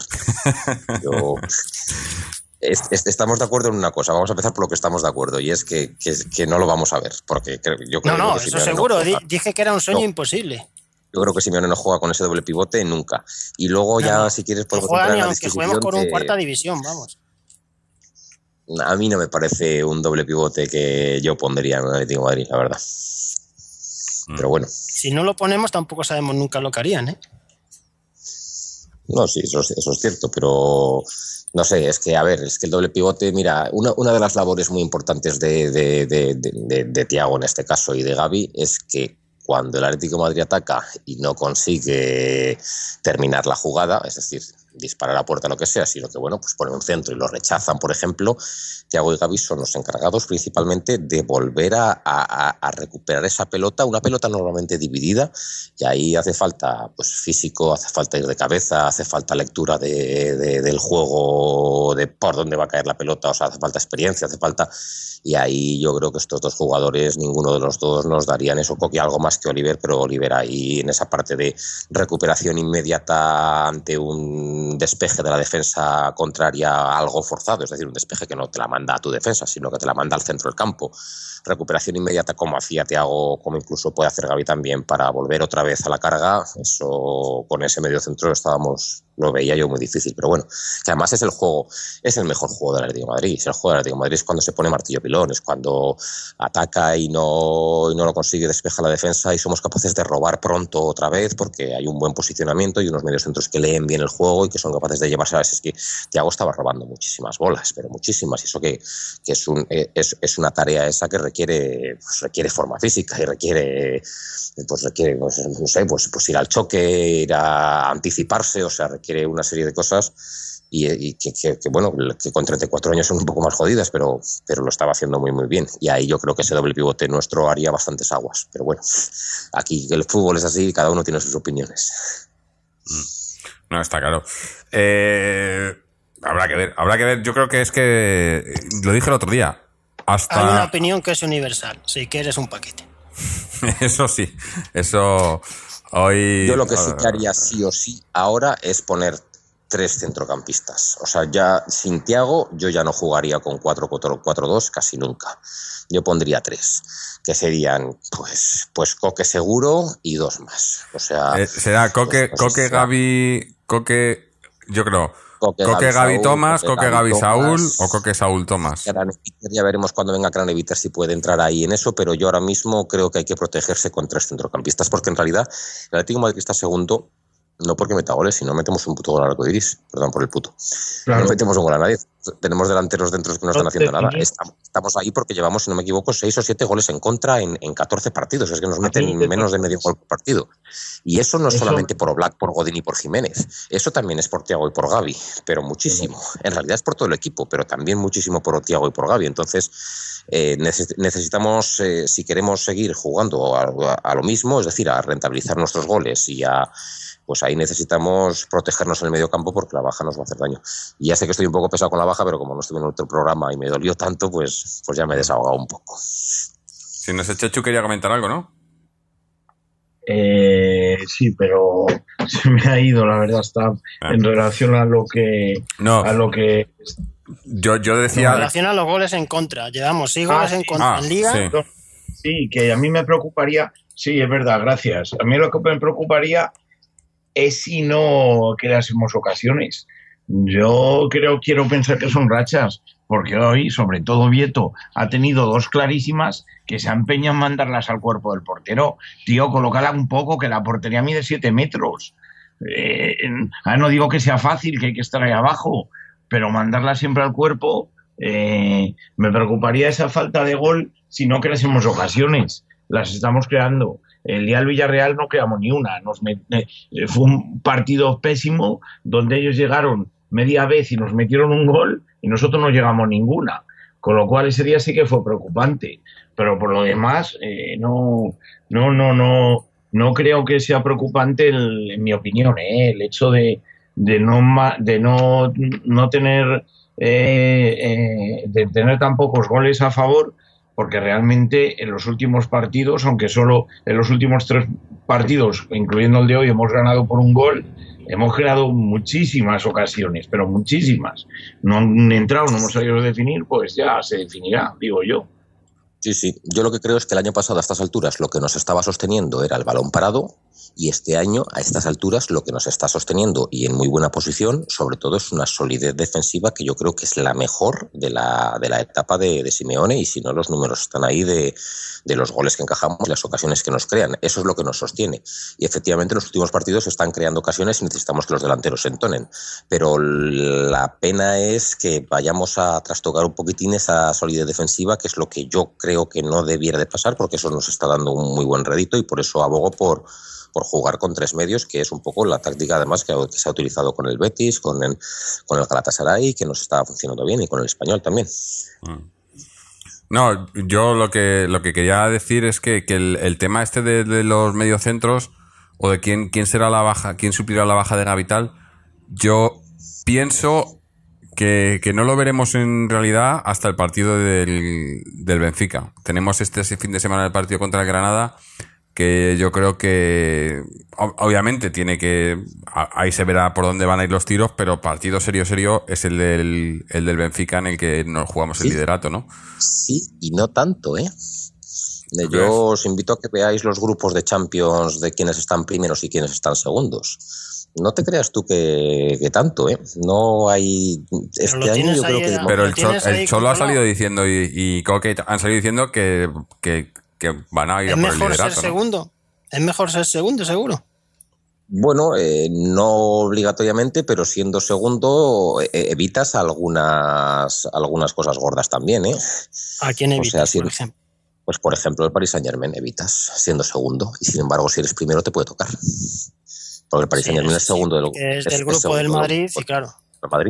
Estamos de acuerdo en una cosa. Vamos a empezar por lo que estamos de acuerdo, y es que no lo vamos a ver. Porque yo creo no, que eso seguro. Dije que era un sueño imposible. Yo creo que Simeone no juega con ese doble pivote nunca. Y luego si quieres podemos entrar en la disquisición. Que juguemos con un cuarta división, vamos. A mí no me parece un doble pivote que yo pondría en el Atlético de Madrid, la verdad. Pero bueno. Si no lo ponemos, tampoco sabemos nunca lo que harían, ¿eh? No, sí, eso es cierto, pero no sé, es que el doble pivote, mira, una de las labores muy importantes de Thiago en este caso y de Gavi es que cuando el Atlético de Madrid ataca y no consigue terminar la jugada, es decir, disparar a puerta, lo que sea, sino que, pues ponen un centro y lo rechazan, por ejemplo, Thiago y Gavi son los encargados principalmente de volver a recuperar esa pelota, una pelota normalmente dividida, y ahí hace falta físico, hace falta ir de cabeza, hace falta lectura del juego, de por dónde va a caer la pelota, o sea, hace falta experiencia, hace falta... Y ahí yo creo que estos dos jugadores, ninguno de los dos nos darían eso, Coque algo más que Oliver, pero Oliver ahí en esa parte de recuperación inmediata ante un despeje de la defensa contraria algo forzado, es decir, un despeje que no te la manda a tu defensa, sino que te la manda al centro del campo. Recuperación inmediata como hacía Thiago, como incluso puede hacer Gavi también, para volver otra vez a la carga. Eso con ese medio centro lo veía yo muy difícil, pero bueno, que además es el mejor juego del Atlético de Madrid. El juego del Atlético de Madrid es cuando se pone martillo pilón, es cuando ataca y no lo consigue, despeja la defensa y somos capaces de robar pronto otra vez porque hay un buen posicionamiento y unos medios centros que leen bien el juego y que son capaces de llevarse a veces. Que Thiago estaba robando muchísimas bolas, pero muchísimas, y eso que es una tarea esa que requiere forma física y requiere ir al choque, ir a anticiparse, o sea, requiere una serie de cosas y que con 34 años son un poco más jodidas, pero lo estaba haciendo muy muy bien, y ahí yo creo que ese doble pivote nuestro haría bastantes aguas, pero bueno, aquí el fútbol es así y cada uno tiene sus opiniones. No, está claro. Habrá que ver, yo creo que es que lo dije el otro día. Hay una opinión que es universal, sí, que eres un paquete. Eso sí, eso hoy... Yo lo que sí que haría sí o sí ahora es poner 3 centrocampistas. O sea, ya sin Thiago yo ya no jugaría con 4-4-2 casi nunca. Yo pondría 3, que serían pues Coque seguro y 2 más. O sea... será Coque, Gavi, Coque, yo creo... Coque Gavi Tomás, Coque Gavi Saúl o Coque Saúl Tomás. Ya veremos cuando venga Craneviter si puede entrar ahí en eso, pero yo ahora mismo creo que hay que protegerse con 3 centrocampistas, porque en realidad el Atlético de Madrid está segundo no porque meta goles, sino metemos un puto gol al arco iris, perdón por el puto. Claro. No metemos un gol a nadie. Tenemos delanteros dentro que no están haciendo nada. Estamos ahí porque llevamos, si no me equivoco, 6 o 7 goles en contra en 14 partidos. Es que nos meten menos de medio gol por partido. Y eso no es solamente por Oblak, por Godín y por Jiménez. Eso también es por Thiago y por Gavi, pero muchísimo. En realidad es por todo el equipo, pero también muchísimo por Thiago y por Gavi. Entonces necesitamos, si queremos seguir jugando a lo mismo, es decir, a rentabilizar nuestros goles y pues ahí necesitamos protegernos en el medio campo porque la baja nos va a hacer daño. Y ya sé que estoy un poco pesado con la baja, pero como no estuve en otro programa y me dolió tanto, pues ya me he desahogado un poco. Si no sé, Chechu quería comentar algo, ¿no? Sí, pero se me ha ido, la verdad, está en relación a lo que... No. A lo que... Yo decía... En relación a los goles en contra. Llevamos 6 goles en contra en Liga. Sí, que a mí me preocuparía... Sí, es verdad, gracias. A mí lo que me preocuparía es si no creásemos ocasiones. Yo quiero pensar que son rachas, porque hoy, sobre todo Vieto, ha tenido 2 clarísimas que se empeñan en mandarlas al cuerpo del portero. Tío, colócala un poco, que la portería mide 7 metros. No digo que sea fácil, que hay que estar ahí abajo, pero mandarla siempre al cuerpo, me preocuparía esa falta de gol si no creásemos ocasiones. Las estamos creando. El día del Villarreal no creamos ni una. Fue un partido pésimo donde ellos llegaron media vez y nos metieron un gol y nosotros no llegamos ninguna. Con lo cual ese día sí que fue preocupante. Pero por lo demás, no no creo que sea preocupante, en mi opinión, el hecho de no tener de tener tan pocos goles a favor, porque realmente en los últimos partidos, aunque solo en los últimos 3 partidos, incluyendo el de hoy, hemos ganado por un gol, hemos creado muchísimas ocasiones, pero muchísimas. No han entrado, no hemos sabido definir, pues ya se definirá, digo yo. Sí, sí. Yo lo que creo es que el año pasado a estas alturas lo que nos estaba sosteniendo era el balón parado, y este año a estas alturas lo que nos está sosteniendo y en muy buena posición sobre todo es una solidez defensiva que yo creo que es la mejor de la etapa de Simeone, y si no los números están ahí de los goles que encajamos y las ocasiones que nos crean. Eso es lo que nos sostiene, y efectivamente en los últimos partidos se están creando ocasiones y necesitamos que los delanteros se entonen, pero la pena es que vayamos a trastocar un poquitín esa solidez defensiva, que es lo que yo creo que no debiera de pasar, porque eso nos está dando un muy buen rédito, y por eso abogo por jugar con 3 medios, que es un poco la táctica además que se ha utilizado con el Betis, con el Galatasaray, que nos está funcionando bien, y con el Español también. No, yo lo que quería decir es que el tema este de los mediocentros, o de quién será la baja, quién suplirá la baja de Gavital, yo pienso que no lo veremos en realidad hasta el partido del Benfica. Tenemos este fin de semana el partido contra el Granada, que yo creo que obviamente ahí se verá por dónde van a ir los tiros, pero partido serio es el del Benfica, en el que nos jugamos el liderato, ¿no? Sí, y no tanto, ¿eh? Yo os invito a que veáis los grupos de Champions de quienes están primeros y quienes están segundos. No te creas tú que tanto, ¿eh? No hay... Este año yo creo que... Pero el Cholo ha salido diciendo, y Coque han salido diciendo que van a ir por el liderato, ¿Es mejor ser segundo? Es mejor ser segundo, seguro. Bueno, no obligatoriamente, pero siendo segundo evitas algunas cosas gordas también, ¿eh? ¿A quién evitas, por ejemplo? Pues por ejemplo el Paris Saint-Germain evitas siendo segundo, y sin embargo si eres primero te puede tocar. Porque el Paris Saint-Germain es segundo es del grupo del Madrid, y claro. El Madrid.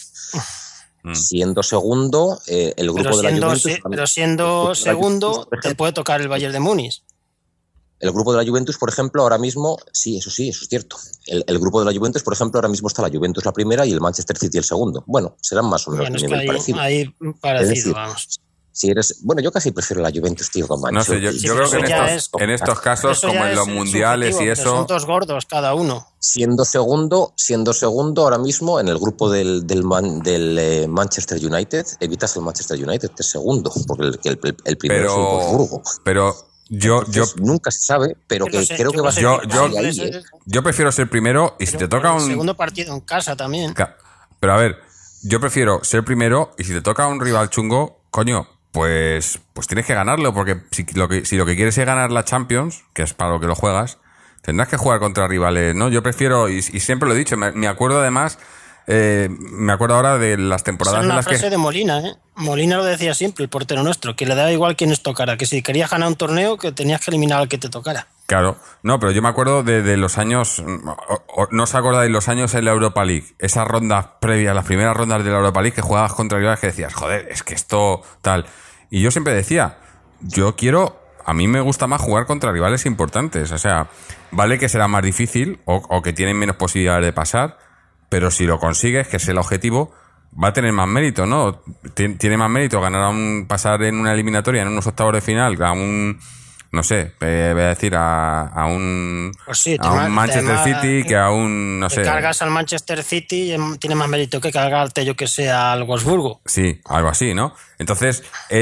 Siendo segundo, el grupo de la Juventus... Sí, pero siendo segundo, te puede tocar el Bayern de Múnich. El grupo de la Juventus, por ejemplo, ahora mismo... Sí, eso es cierto. El grupo de la Juventus, por ejemplo, ahora mismo está la Juventus la primera y el Manchester City el segundo. Bueno, serán más o menos de nivel parecido. Ahí parecido, es decir, vamos. Si eres... Bueno, yo casi prefiero la Juventus, tío, con No sé, yo creo que en estos casos, como en los mundiales y eso... Son 2 gordos cada uno. Siendo segundo ahora mismo en el grupo del Manchester United, evitas el Manchester United, que es segundo, porque el primero es un Wolfsburgo. Pero yo nunca se sabe, pero que creo que va a ser yo prefiero ser primero, y si te toca un segundo partido en casa también. Pero a ver, yo prefiero ser primero, y si te toca un rival chungo, coño, pues tienes que ganarlo, porque si lo que quieres es ganar la Champions, que es para lo que lo juegas, tendrás que jugar contra rivales, ¿no? Yo prefiero, y siempre lo he dicho, me acuerdo además, me acuerdo ahora de las temporadas en las que... Es una frase de Molina, ¿eh? Molina lo decía siempre, el portero nuestro, que le daba igual quién nos tocara, que si querías ganar un torneo, que tenías que eliminar al que te tocara. Claro, no, pero yo me acuerdo de los años, ¿no os acordáis los años en la Europa League? Esas rondas previas, las primeras rondas de la Europa League, que jugabas contra rivales que decías, joder, es que esto tal. Y yo siempre decía, a mí me gusta más jugar contra rivales importantes. O sea, vale que será más difícil o que tienen menos posibilidades de pasar, pero si lo consigues, que es el objetivo, va a tener más mérito, ¿no? Tiene más mérito pasar en una eliminatoria, en unos octavos de final, a un... No sé, voy a decir a un Manchester City que a un, no sé. Cargas al Manchester City y tiene más mérito que cargarte, yo que sé, al Wolfsburgo. Sí, algo así, ¿no? Entonces,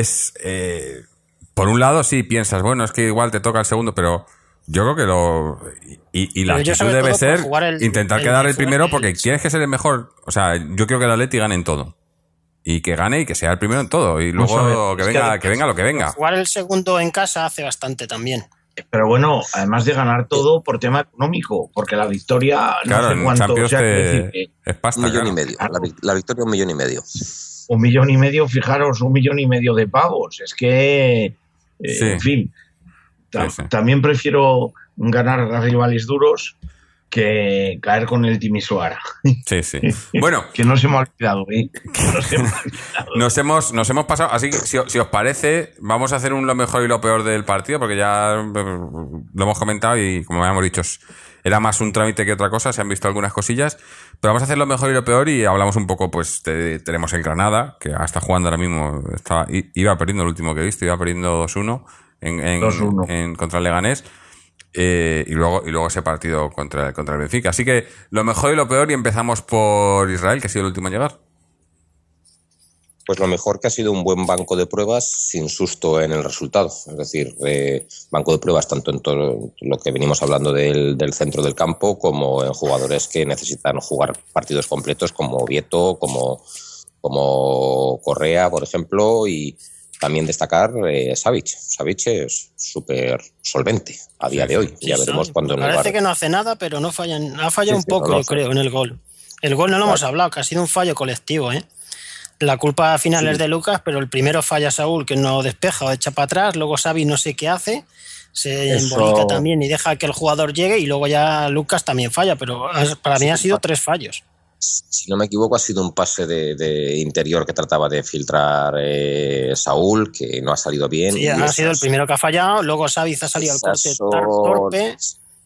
por un lado sí piensas, bueno, es que igual te toca el segundo, pero yo creo que la actitud debe ser intentar quedar el primero, porque tienes que ser el mejor. O sea, yo creo que el Atleti gane en todo. Y que gane y que sea el primero en todo. Y luego que venga lo que venga. Jugar el segundo en casa hace bastante también. Pero bueno, además de ganar todo por tema económico, porque la victoria... Claro, no sé cuánto, en Champions es pasta. 1,5 millones. La victoria 1,5 millones. 1,5 millones, fijaros, 1,5 millones de pavos. Es que, sí. En fin, también prefiero ganar a rivales duros que caer con el Timisoara. Sí. Bueno, que no se me ha olvidado, ¿eh? No se me ha olvidado. nos hemos pasado, así que si os parece, vamos a hacer un lo mejor y lo peor del partido, porque ya lo hemos comentado y como habíamos dicho, era más un trámite que otra cosa, se han visto algunas cosillas, pero vamos a hacer lo mejor y lo peor y hablamos un poco, pues tenemos el Granada, que está jugando ahora mismo, iba perdiendo el último que he visto, iba perdiendo 2-1 contra el Leganés. Y luego ese partido contra el Benfica. Así que lo mejor y lo peor, y empezamos por Israel, que ha sido el último a llegar. Pues lo mejor que ha sido un buen banco de pruebas sin susto en el resultado. Es decir, banco de pruebas tanto en todo lo que venimos hablando del centro del campo como en jugadores que necesitan jugar partidos completos como Oviedo, como Correa, por ejemplo, y también destacar Savic. Savic es súper solvente a día de hoy. Sí, ya veremos cuando parece que no hace nada, pero no fallan. Ha fallado un poco, yo creo, en el gol. El gol no lo hemos hablado, que ha sido un fallo colectivo, ¿eh? La culpa final es de Lucas, pero el primero falla Saúl, que no despeja o echa para atrás, luego Xavi no sé qué hace, se embolica también y deja que el jugador llegue, y luego ya Lucas también falla, pero para mí han sido 3 fallos. Si no me equivoco, ha sido un pase de interior que trataba de filtrar Saúl, que no ha salido bien. Sí, ha sido el primero que ha fallado, luego Xavi ha salido al corte torpe.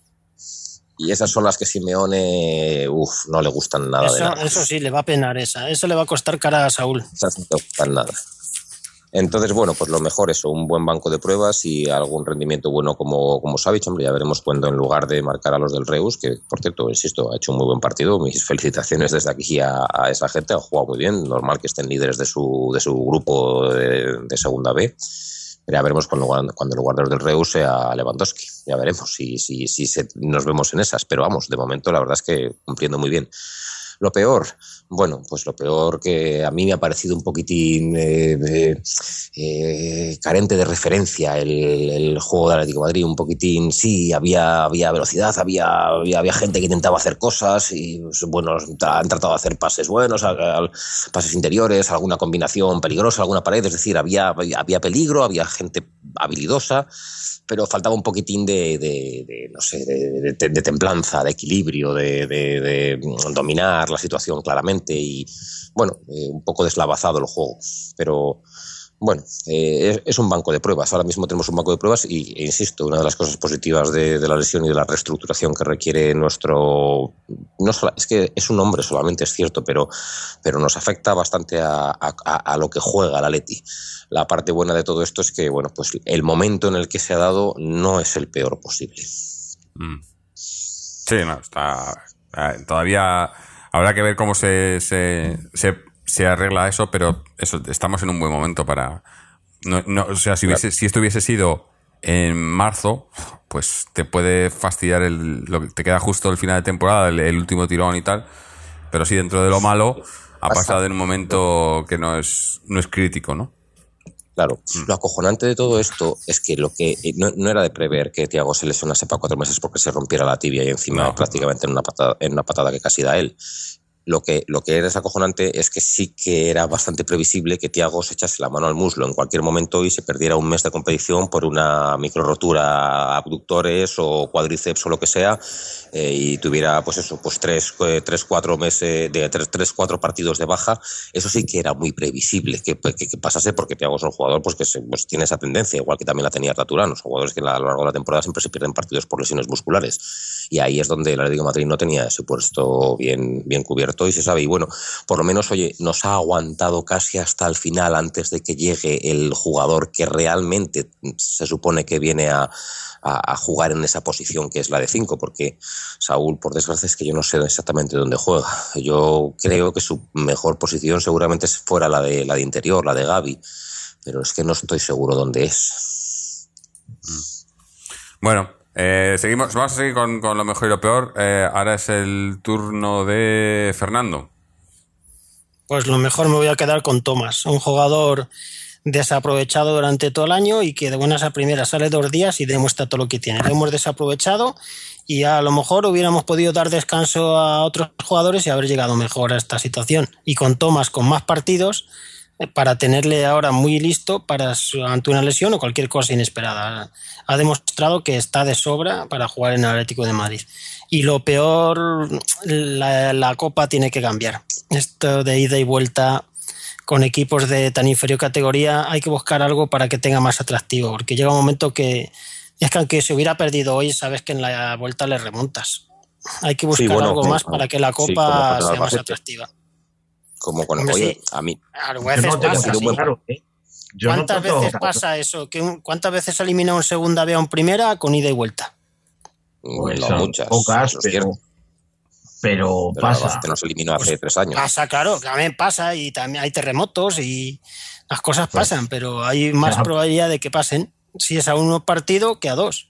Y esas son las que Simeone no le gustan nada de nada. Eso sí, le va a penar esa. Eso le va a costar cara a Saúl. Esas no le gustan nada. Entonces, bueno, pues lo mejor eso, un buen banco de pruebas y algún rendimiento bueno como Savic. Hombre, ya veremos cuando en lugar de marcar a los del Reus, que por cierto, insisto, ha hecho un muy buen partido. Mis felicitaciones desde aquí a esa gente, ha jugado muy bien. Normal que estén líderes de su grupo de segunda B. Ya veremos cuando en lugar de los del Reus sea Lewandowski. Ya veremos si nos vemos en esas. Pero vamos, de momento la verdad es que cumpliendo muy bien. Lo peor, bueno, pues lo peor que a mí me ha parecido un poquitín carente de referencia el juego de Atlético de Madrid, un poquitín, sí, había velocidad, había gente que intentaba hacer cosas y, bueno, han tratado de hacer pases buenos, pases interiores, alguna combinación peligrosa, alguna pared, es decir, había peligro, había gente habilidosa, pero faltaba un poquitín de templanza, de equilibrio, de dominar la situación claramente y, bueno, un poco deslavazado el juego. Pero, bueno, es un banco de pruebas. Ahora mismo tenemos un banco de pruebas e insisto, una de las cosas positivas de la lesión y de la reestructuración que requiere nuestro... es que es un hombre solamente, es cierto, pero nos afecta bastante a lo que juega el Atleti. La parte buena de todo esto es que, bueno, pues el momento en el que se ha dado no es el peor posible. Sí, no, está... Todavía habrá que ver cómo se arregla eso, pero eso, estamos en un buen momento para... o sea, si esto hubiese sido en marzo, pues te puede fastidiar lo que te queda justo el final de temporada, el último tirón y tal, pero sí, dentro de lo malo, ha pasado en un momento que no es crítico, ¿no? Claro, lo acojonante de todo esto es que lo que no era de prever que Thiago se lesionase para 4 meses porque se rompiera la tibia y encima prácticamente en una patada que casi da él. Lo que era acojonante es que sí que era bastante previsible que Thiago se echase la mano al muslo en cualquier momento y se perdiera un mes de competición por una micro rotura abductores o cuádriceps o lo que sea, y tuviera pues eso, pues 3-4 meses de 3-4 partidos de baja. Eso sí que era muy previsible que pasase, porque Thiago es un jugador pues que tiene esa tendencia, igual que también la tenía Arda, los jugadores que a lo largo de la temporada siempre se pierden partidos por lesiones musculares, y ahí es donde el Atlético de Madrid no tenía ese puesto bien cubierto y se sabe, y bueno, por lo menos, oye, nos ha aguantado casi hasta el final antes de que llegue el jugador que realmente se supone que viene a jugar en esa posición que es la de 5, porque Saúl, por desgracia, es que yo no sé exactamente dónde juega. Yo creo que su mejor posición seguramente fuera la de interior, la de Gavi, pero es que no estoy seguro dónde es. Bueno, vamos a seguir con lo mejor y lo peor. Ahora es el turno de Fernando. Pues lo mejor me voy a quedar con Tomás, un jugador desaprovechado durante todo el año y que de buenas a primeras sale 2 días y demuestra todo lo que tiene. Lo hemos desaprovechado y a lo mejor hubiéramos podido dar descanso a otros jugadores y haber llegado mejor a esta situación. Y con Tomás, con más partidos, para tenerle ahora muy listo ante una lesión o cualquier cosa inesperada. Ha demostrado que está de sobra para jugar en el Atlético de Madrid. Y lo peor, la Copa tiene que cambiar. Esto de ida y vuelta con equipos de tan inferior categoría, hay que buscar algo para que tenga más atractivo, porque llega un momento que es que aunque se hubiera perdido hoy, sabes que en la vuelta le remontas. Hay que buscar algo más para que la Copa sea más atractiva. Como con el sí. A mí. A veces pasa, sí. Claro, ¿Cuántas veces pasa eso? ¿Cuántas veces se elimina un segunda B a un primera con ida y vuelta? Pues no muchas. Pocas, pero pasa. Que nos eliminó hace 3 años. Pasa, claro, también pasa, y también hay terremotos y las cosas pasan, pero hay más probabilidad de que pasen si es a un partido que a 2.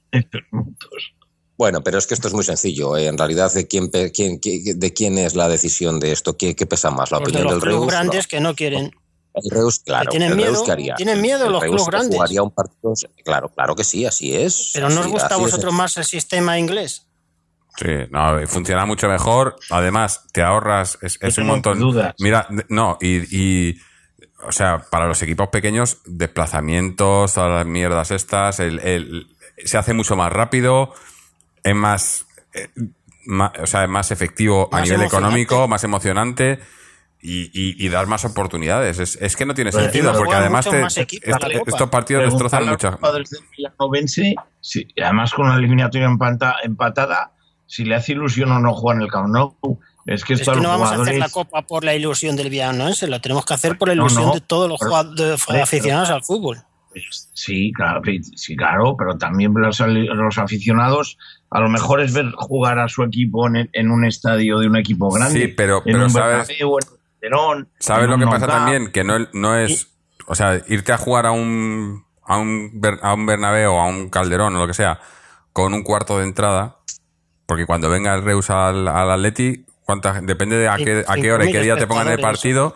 Bueno, pero es que esto es muy sencillo. En realidad, ¿de quién es la decisión de esto? ¿Qué pesa más? ¿La opinión del Reus? Los grandes que no quieren. El Reus, claro. ¿Tienen miedo? ¿Tienen miedo los clubes grandes? Jugaría un partido, claro que sí, así es. ¿Pero no os gusta a vosotros más el sistema inglés? Sí, no, funciona mucho mejor. Además, te ahorras, es un montón. Dudas. Mira, no, o sea, para los equipos pequeños, desplazamientos, todas las mierdas estas, se hace mucho más rápido, es más, o sea, es más efectivo a nivel económico, más emocionante y dar más oportunidades. Es que no tiene sentido, porque además estos partidos destrozan mucho. Los padres del Villanovense, sí, además con una eliminatoria empatada, si le hace ilusión o no jugar en el Camp Nou. Es que no vamos a hacer la Copa por la ilusión del Villanovense, lo tenemos que hacer por la ilusión de todos los aficionados al fútbol. Sí, claro, pero también los aficionados, a lo mejor es ver jugar a su equipo en un estadio de un equipo grande. Sí, pero ¿sabes? ¿Sabes lo que pasa también? Que no es... O sea, irte a jugar a un Bernabéu o a un Calderón o lo que sea, con un cuarto de entrada, porque cuando venga el Reus al Atleti, depende de a qué hora y qué día te pongan el partido...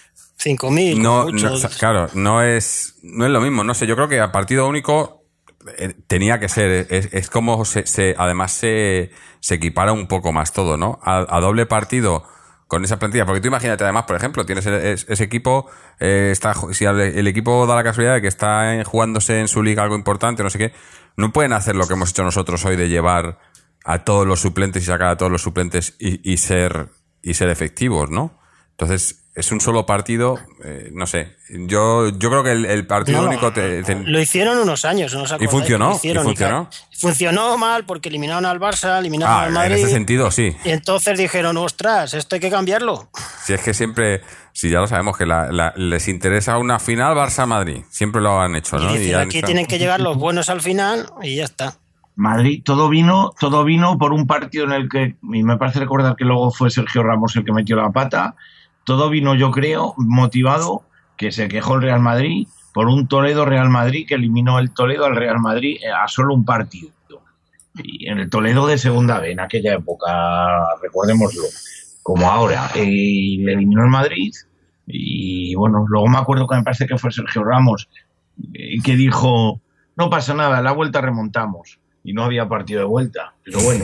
5.000. Claro, no es lo mismo. No sé, yo creo que a partido único tenía que ser. Es como además se equipara un poco más todo, ¿no? A doble partido con esa plantilla. Porque tú imagínate, además, por ejemplo, tienes ese equipo, si el equipo da la casualidad de que está jugándose en su liga algo importante, no sé qué, no pueden hacer lo que hemos hecho nosotros hoy de llevar a todos los suplentes y sacar a todos los suplentes y ser efectivos, ¿no? Entonces, es un solo partido, no sé. Yo creo que el partido único... Lo hicieron unos años, ¿no os acordáis? ¿Y funcionó? Funcionó mal porque eliminaron al Barça, eliminaron al Madrid. En ese sentido, sí. Y entonces dijeron, ostras, esto hay que cambiarlo. Si es que siempre, si ya lo sabemos, que les interesa una final Barça-Madrid. Siempre lo han hecho, ¿no? Y aquí tienen que llegar los buenos al final y ya está. Madrid, todo vino por un partido en el que, y me parece recordar que luego fue Sergio Ramos el que metió la pata. Todo vino, yo creo, motivado, que se quejó el Real Madrid, por un Toledo-Real Madrid que eliminó el Toledo al Real Madrid a solo un partido. Y en el Toledo de segunda B, en aquella época, recordémoslo, como ahora. Y le eliminó el Madrid. Y bueno, luego me acuerdo que me parece que fue Sergio Ramos, que dijo, no pasa nada, la vuelta remontamos. Y no había partido de vuelta. Pero bueno.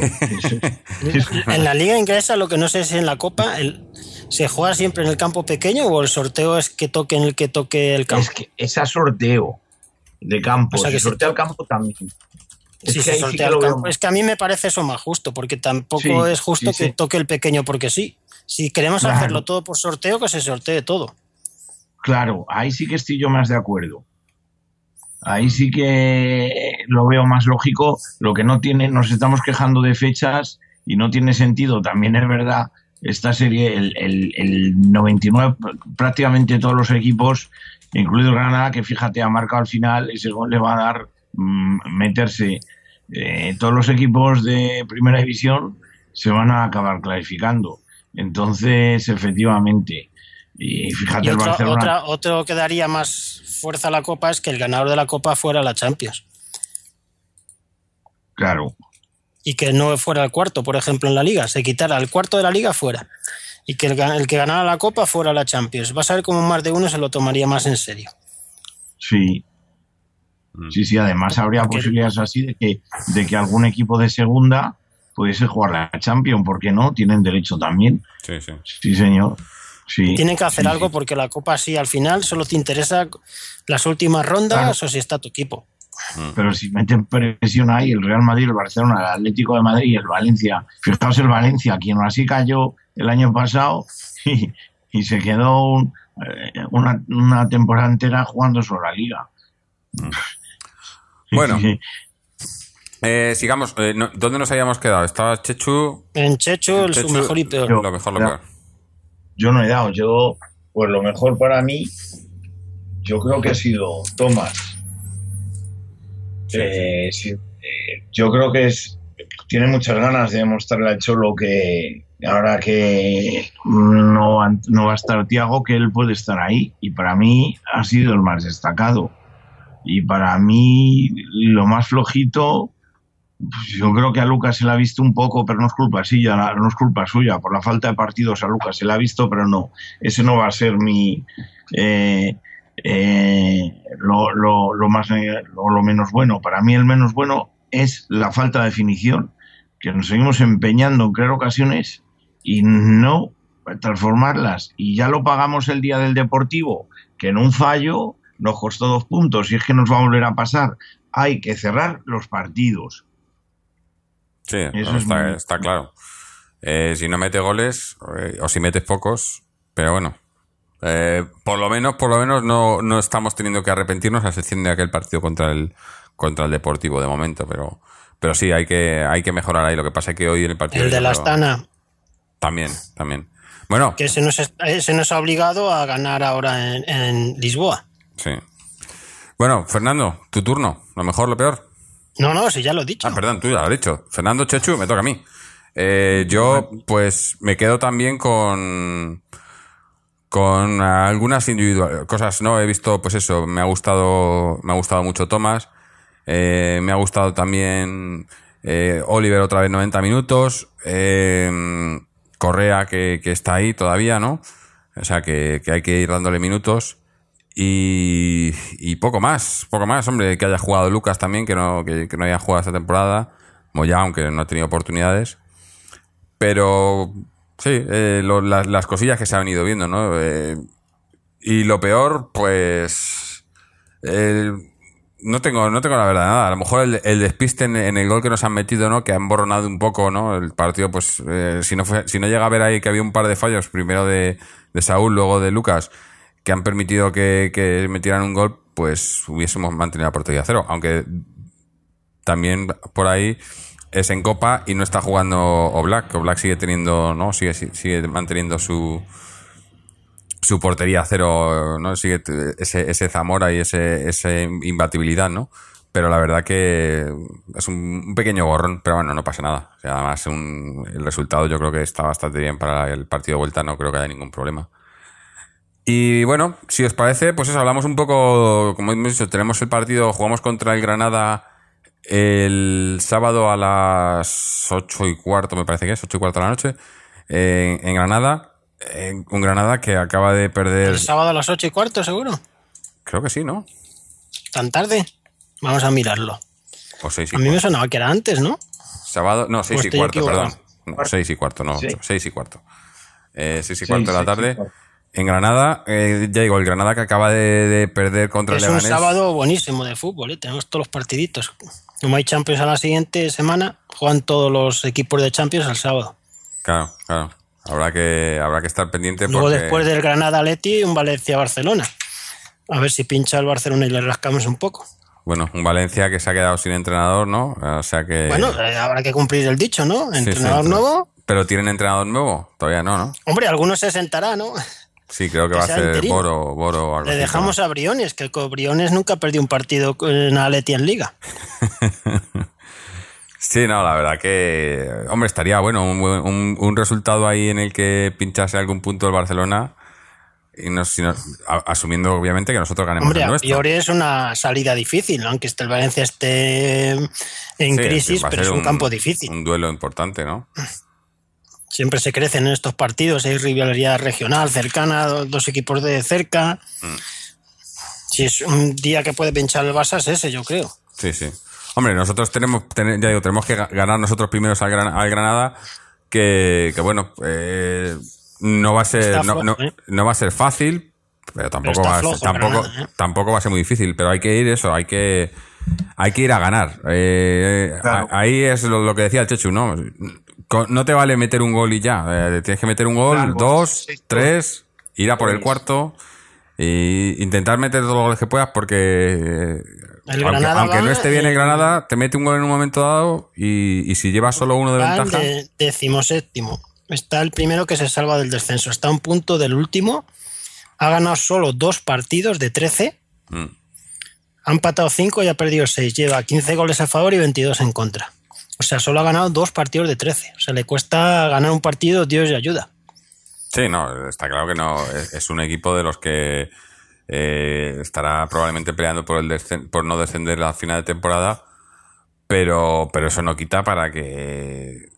En la liga inglesa, lo que no sé si en la Copa, ¿se juega siempre en el campo pequeño o el sorteo es que toque en el que toque el campo? Es que es a sorteo de campo. O sea, si sortea el campo también. Sí, se sortea el campo. Es que a mí me parece eso más justo, porque tampoco es justo que toque el pequeño porque sí. Si queremos hacerlo todo por sorteo, que se sortee todo. Claro, ahí sí que estoy yo más de acuerdo. Ahí sí que lo veo más lógico. Lo que no tiene, nos estamos quejando de fechas y no tiene sentido. También es verdad, esta serie, el 99, prácticamente todos los equipos, incluido el Granada, que fíjate, ha marcado al final, ese gol le va a dar meterse. Todos los equipos de primera división se van a acabar clasificando. Entonces, efectivamente, y fíjate, el Barcelona... Otro que daría más fuerza a la Copa es que el ganador de la Copa fuera la Champions. Claro. Y que no fuera el cuarto, por ejemplo, en la Liga. Se quitara el cuarto de la Liga fuera. Y que el que ganara la Copa fuera la Champions. Vas a ver cómo más de uno se lo tomaría más en serio. Sí. Sí, además habría posibilidades así de que algún equipo de segunda pudiese jugar la Champions, ¿por qué no? Tienen derecho también. Sí. Sí, señor. Sí, Tienen que hacer sí, algo sí. porque la Copa sí al final solo te interesa las últimas rondas Claro. o si está tu equipo. Pero si meten presión ahí el Real Madrid, el Barcelona, el Atlético de Madrid y el Valencia. Fijaos el Valencia, quien así cayó el año pasado y, y se quedó una temporada entera jugando solo la Liga. Bueno. Sí, Sigamos. ¿Dónde nos habíamos quedado? Estaba Chechu. En Chechu, su Chechu, mejor y peor. Yo- Lo mejor, lo ya. peor. yo no he dado. Pues lo mejor para mí, yo creo que ha sido Tomás. Sí, yo creo que tiene muchas ganas de demostrarle al Cholo que ahora que no va a estar Thiago, que él puede estar ahí. Y para mí ha sido el más destacado. Y para mí lo más flojito, pues yo creo que a Lucas se le ha visto un poco, pero no es culpa suya, no es culpa suya. Por la falta de partidos a Lucas se le ha visto, pero no. Ese no va a ser lo menos bueno. Para mí el menos bueno es la falta de definición, que nos seguimos empeñando en crear ocasiones y no transformarlas. Y ya lo pagamos el día del Deportivo, que en un fallo nos costó 2 puntos y es que nos va a volver a pasar. Hay que cerrar los partidos. Sí, Eso está claro. Si no mete goles, o si metes pocos, pero bueno. Por lo menos no estamos teniendo que arrepentirnos, a excepción de aquel partido contra el Deportivo de momento, pero sí, hay que mejorar ahí. Lo que pasa es que hoy en el partido... El de la Astana, También. Bueno, que se nos ha obligado a ganar ahora en Lisboa. sí. Bueno, Fernando, tu turno. Lo mejor, lo peor. No, si ya lo he dicho. Perdón, tú ya lo has dicho. Fernando, Chechu, me toca a mí. Yo, pues, me quedo también con algunas cosas, ¿no? He visto, pues eso, me ha gustado mucho Tomás. Me ha gustado también Oliver otra vez 90 minutos. Correa que está ahí todavía, ¿no? O sea, que hay que ir dándole minutos. Y poco más, hombre, que haya jugado Lucas también, que no haya jugado esta temporada, Moyá, aunque no ha tenido oportunidades. Pero sí, las cosillas que se han ido viendo, ¿no? Y lo peor, pues no tengo la verdad nada. A lo mejor el despiste en el gol que nos han metido, ¿no? Que han borronado un poco, ¿no? El partido, pues si no llega a ver ahí que había un par de fallos, primero de Saúl, luego de Lucas, que han permitido que metieran un gol, pues hubiésemos mantenido la portería a cero. Aunque también por ahí es en Copa y no está jugando Oblak. Oblak sigue teniendo, ¿no? Sigue manteniendo su portería a cero, ¿no? Sigue ese Zamora y ese imbatibilidad, ¿no? Pero la verdad que es un pequeño borrón, pero bueno, no pasa nada. O sea, además el resultado yo creo que está bastante bien para el partido de vuelta, no creo que haya ningún problema. Y bueno, si os parece, pues eso, hablamos un poco, como hemos dicho, tenemos el partido, jugamos contra el Granada el sábado a las 8:15, me parece que es, 8:15 de la noche, en Granada, un Granada que acaba de perder... ¿El sábado a las 8:15 seguro? Creo que sí, ¿no? ¿Tan tarde? Vamos a mirarlo. O 6:15. A mí me sonaba que era antes, ¿no? Sábado, no, 6:15, equivocado. perdón. No, 6:15, no, Sí. 6:15. 6:15 de la Sí, tarde. sí. En Granada, ya digo, el Granada que acaba de perder contra Es el un Leganés. sábado buenísimo de fútbol, ¿eh? Tenemos todos los partiditos. Como hay Champions a la siguiente semana, juegan todos los equipos de Champions el sábado. Claro. Habrá que estar pendiente Luego porque... después del Granada-Atleti, un Valencia-Barcelona. A ver si pincha el Barcelona y le rascamos un poco. Bueno, un Valencia que se ha quedado sin entrenador, ¿no? O sea que... Bueno, habrá que cumplir el dicho, ¿no? Sí, Entrenador sí, nuevo. ¿Pero tienen entrenador nuevo? Todavía no, ¿no? Hombre, alguno se sentará, ¿no? Sí, creo que Que va a sea ser interino. Boro o algo Le así, dejamos a Briones, que Briones nunca perdió un partido en Atleti en Liga. Sí, no, la verdad que... Hombre, estaría bueno un resultado ahí en el que pinchase algún punto el Barcelona y asumiendo obviamente que nosotros ganemos Hombre, el a nuestro. priori es una salida difícil, ¿no? Aunque el Valencia esté en Sí, crisis, va a pero es ser un campo difícil. Un duelo importante, ¿no? Siempre se crecen en estos partidos, hay rivalidad regional, cercana, dos equipos de cerca. Si es un día que puede pinchar el Barça es ese, yo creo. Sí. Hombre, nosotros tenemos que ganar nosotros primeros al Granada, que bueno, no va a ser, Está no, flojo, no, ¿eh? no va a ser fácil, pero tampoco está va a ser, flojo Granada, ¿eh? tampoco va a ser muy difícil, pero hay que ir eso, hay que ir a ganar. Claro. Ahí es lo que decía el Chechu, ¿no? No te vale meter un gol y ya. Tienes que meter un gol, Claro, 2, sí, 3, ir a por el Pues- cuarto y intentar meter todos los goles que puedas porque aunque no esté bien el Granada, te mete un gol en un momento dado y si llevas solo uno de va ventaja... de 17º. Está el primero que se salva del descenso. Está a un punto del último. Ha ganado solo 2 partidos de 13. Mm. Ha empatado 5 y ha perdido 6. Lleva 15 goles a favor y 22 en contra. O sea, solo ha ganado 2 partidos de 13. O sea, le cuesta ganar un partido, Dios le ayuda. Sí, no, está claro que no. Es un equipo de los que estará probablemente peleando por no descender a final de temporada, pero eso no quita para que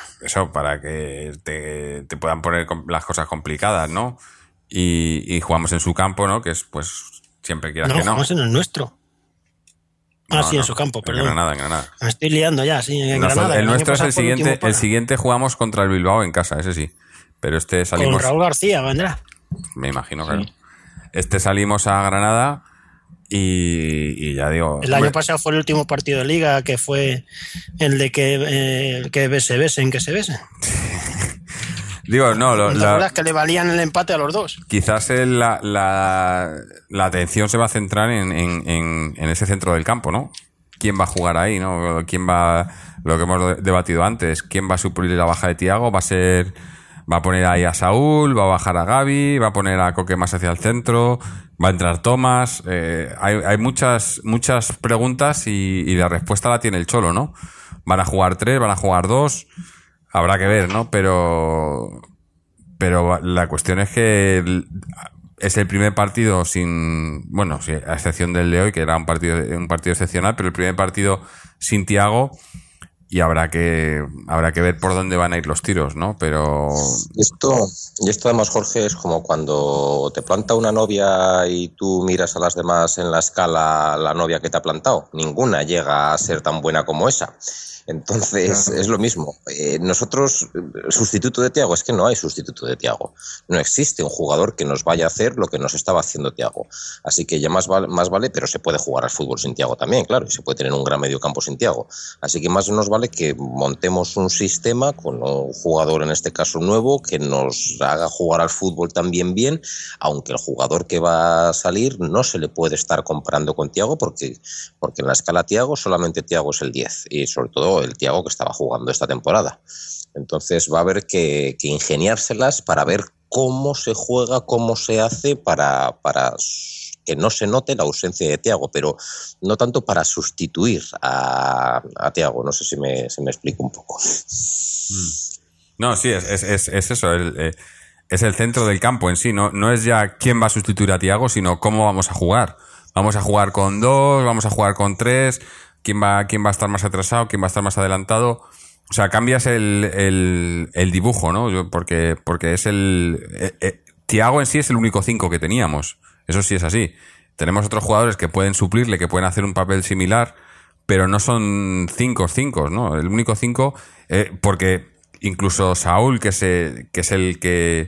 te puedan poner las cosas complicadas, ¿no? Y jugamos en su campo, ¿no? Que es, pues, siempre quieras No, que no. jugamos en el nuestro. No, sí, no, en su campo, en perdón. Granada, en Granada. Me estoy liando ya, sí. En Granada. El año nuestro es pasado el fue último siguiente. para. El siguiente jugamos contra el Bilbao en casa, ese sí. Pero este Con salimos. Raúl García vendrá. Me imagino, claro. Este salimos a Granada y ya digo. El año pasado fue el último partido de liga, que fue el de que se besen. Digo, no, ¿Te acuerdas que le valían el empate a los dos? quizás la atención se va a centrar en ese centro del campo, ¿no? ¿Quién va a jugar ahí, no? ¿Quién va, lo que hemos debatido antes, quién va a suplir la baja de Thiago? Va a poner ahí a Saúl, va a bajar a Gavi, va a poner a Coque más hacia el centro, va a entrar Tomás. Hay muchas preguntas y la respuesta la tiene el Cholo, ¿no? Van a jugar 3, van a jugar 2, habrá que ver, ¿no? Pero la cuestión es que es el primer partido sin, bueno, sí, a excepción del de hoy, que era un partido excepcional, pero el primer partido sin Thiago. Y habrá que ver por dónde van a ir los tiros, ¿no? Pero... Y esto además, Jorge, es como cuando te planta una novia y tú miras a las demás en la escala la novia que te ha plantado. Ninguna llega a ser tan buena como esa. Entonces, claro, es lo mismo. Nosotros, sustituto de Thiago, es que no hay sustituto de Thiago. No existe un jugador que nos vaya a hacer lo que nos estaba haciendo Thiago. Así que ya más vale, pero se puede jugar al fútbol sin Thiago también, claro, y se puede tener un gran mediocampo sin Thiago. Así que más nos vale que montemos un sistema con un jugador, en este caso nuevo, que nos haga jugar al fútbol también bien, aunque el jugador que va a salir no se le puede estar comparando con Thiago, porque en la escala Thiago solamente Thiago es el 10, y sobre todo el Thiago que estaba jugando esta temporada. Entonces va a haber que ingeniárselas para ver cómo se juega, cómo se hace para que no se note la ausencia de Thiago, pero no tanto para sustituir a Thiago. No sé si me explico un poco. No, sí, es eso. Es el centro del campo en sí. No es ya quién va a sustituir a Thiago, sino cómo vamos a jugar. Vamos a jugar con 2, vamos a jugar con 3... ¿Quién va a estar más atrasado? ¿Quién va a estar más adelantado? O sea, cambias el dibujo, ¿no? Porque es Thiago en sí es el único 5 que teníamos. Eso sí es así. Tenemos otros jugadores que pueden suplirle, que pueden hacer un papel similar, pero no son 5, ¿no? El único 5, porque incluso Saúl, que es el que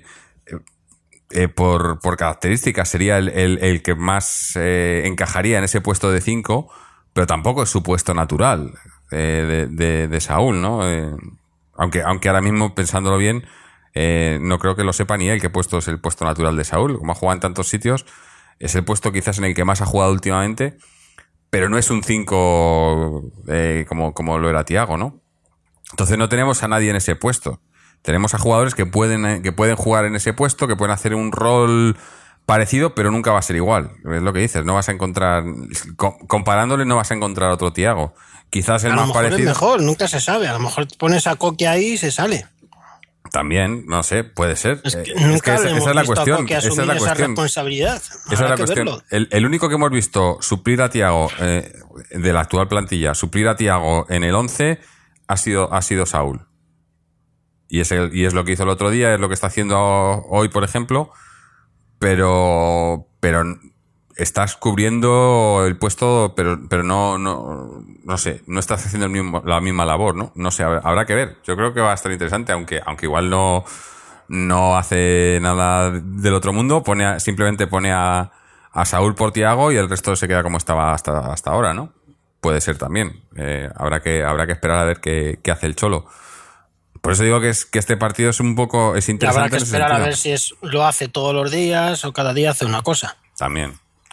por características sería el que más encajaría en ese puesto de 5, pero tampoco es su puesto natural de Saúl, ¿no? Aunque ahora mismo, pensándolo bien, no creo que lo sepa ni él qué puesto es el puesto natural de Saúl. Como ha jugado en tantos sitios, es el puesto quizás en el que más ha jugado últimamente, pero no es un 5 como lo era Thiago, ¿no? Entonces no tenemos a nadie en ese puesto. Tenemos a jugadores que pueden jugar en ese puesto, que pueden hacer un rol parecido, pero nunca va a ser igual. Es lo que dices, no vas a encontrar... Comparándole no vas a encontrar otro Thiago. Quizás el más parecido... A lo mejor es mejor, nunca se sabe. A lo mejor pones a Coque ahí y se sale. También, no sé, puede ser. Es que nunca esa es la cuestión. Esa es la esa cuestión. responsabilidad. Esa es la cuestión. El único que hemos visto suplir a Thiago de la actual plantilla, suplir a Thiago en el 11 ha sido Saúl. Y es lo que hizo el otro día, es lo que está haciendo hoy, por ejemplo. Pero estás cubriendo el puesto, pero no sé, no estás haciendo la misma labor, ¿no? No sé, habrá que ver. Yo creo que va a estar interesante, aunque igual no no hace nada del otro mundo, simplemente pone a Saúl por Thiago y el resto se queda como estaba hasta ahora, ¿no? Puede ser también. Habrá que esperar a ver qué hace el Cholo. Por eso digo que este partido es interesante. Habrá que esperar a ver si lo hace todos los días o cada día hace una cosa. También.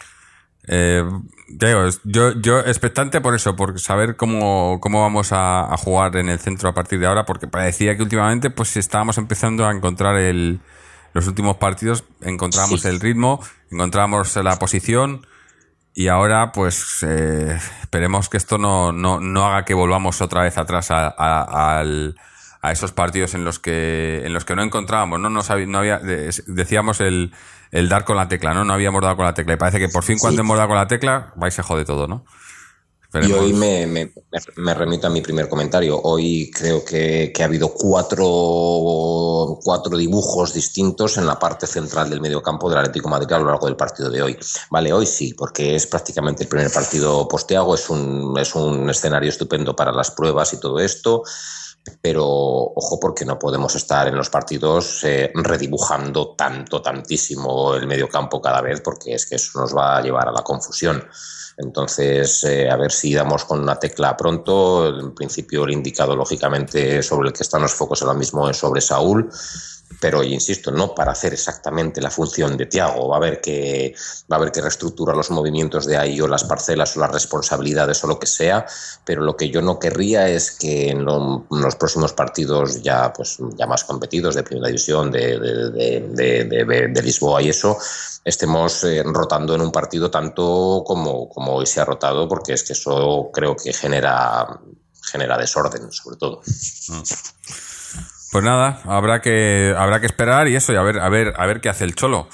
Ya digo, yo expectante por eso, por saber cómo vamos a jugar en el centro a partir de ahora, porque parecía que últimamente pues estábamos empezando a encontrar los últimos partidos, encontramos el ritmo, encontramos la posición, y ahora pues esperemos que esto no haga que volvamos otra vez atrás a esos partidos en los que no encontrábamos, no había, decíamos el dar con la tecla, no habíamos dado con la tecla, y parece que por fin cuando hemos dado con la tecla vais a joder todo, ¿no? Esperemos. Y hoy me remito a mi primer comentario. Hoy creo que ha habido cuatro dibujos distintos en la parte central del mediocampo del Atlético de Madrid a lo largo del partido de hoy. Vale, hoy sí, porque es prácticamente el primer partido post-Thiago, es un escenario estupendo para las pruebas y todo esto. Pero ojo, porque no podemos estar en los partidos redibujando tantísimo el mediocampo cada vez, porque es que eso nos va a llevar a la confusión. Entonces, a ver si damos con una tecla pronto. En principio, el indicado, lógicamente, sobre el que están los focos ahora mismo es sobre Saúl. Pero, insisto, no para hacer exactamente la función de Thiago. Va a haber que reestructurar los movimientos de ahí, o las parcelas, o las responsabilidades, o lo que sea. Pero lo que yo no querría es que en los próximos partidos ya más competidos de Primera División, de Lisboa y eso, estemos rotando en un partido tanto como hoy se ha rotado, porque es que eso creo que genera desorden, sobre todo. Pues nada, habrá que esperar y eso, y a ver qué hace el Cholo.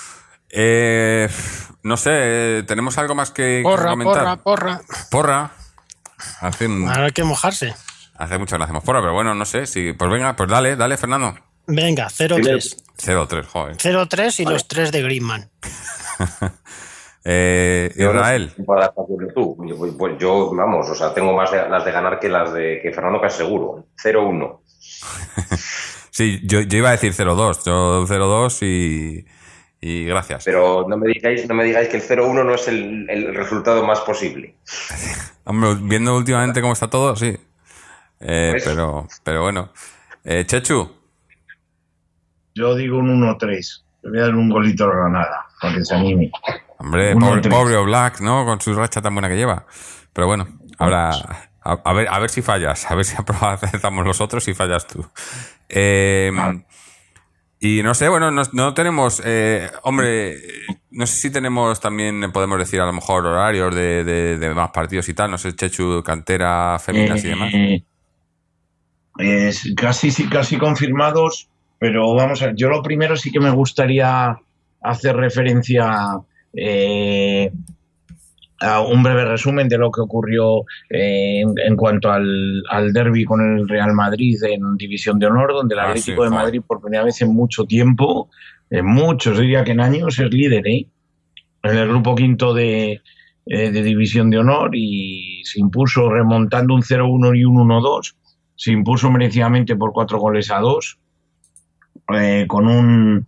No sé, ¿tenemos algo más que comentar? Porra. Habrá que mojarse. Hace mucho que no hacemos porra, pero bueno, no sé. Pues venga, pues dale, Fernando. Venga, 0-3. 0-3, joder. 0-3 y vale. Los 3 de Griezmann. Israel. Pues yo, vamos, o sea, tengo más las de ganar que Fernando, casi seguro. 0-1. Sí, yo iba a decir 0-2. Yo 0-2 y gracias. Pero no me digáis que el 0-1 no es el resultado más posible. Hombre, viendo últimamente cómo está todo, sí. Pero bueno. Chechu. Yo digo un 1-3. Le voy a dar un golito a la Granada, para que se anime. Hombre, pobre Oblak, ¿no? Con su racha tan buena que lleva. Pero bueno, ahora a ver si fallas. A ver si acertamos los otros y fallas tú. Y no sé, bueno, no tenemos... hombre, no sé si tenemos también, podemos decir a lo mejor horarios de más partidos y tal. No sé, Chechu, cantera, féminas y demás. Casi confirmados, pero vamos a ver, yo lo primero sí que me gustaría hacer referencia a un breve resumen de lo que ocurrió en cuanto al derbi con el Real Madrid en División de Honor, donde el Atlético de Madrid por primera vez en mucho tiempo, en muchos, diría que en años, es líder en el grupo quinto de División de Honor, y se impuso remontando un 0-1 y un 1-2. Se impuso merecidamente por 4-2, con un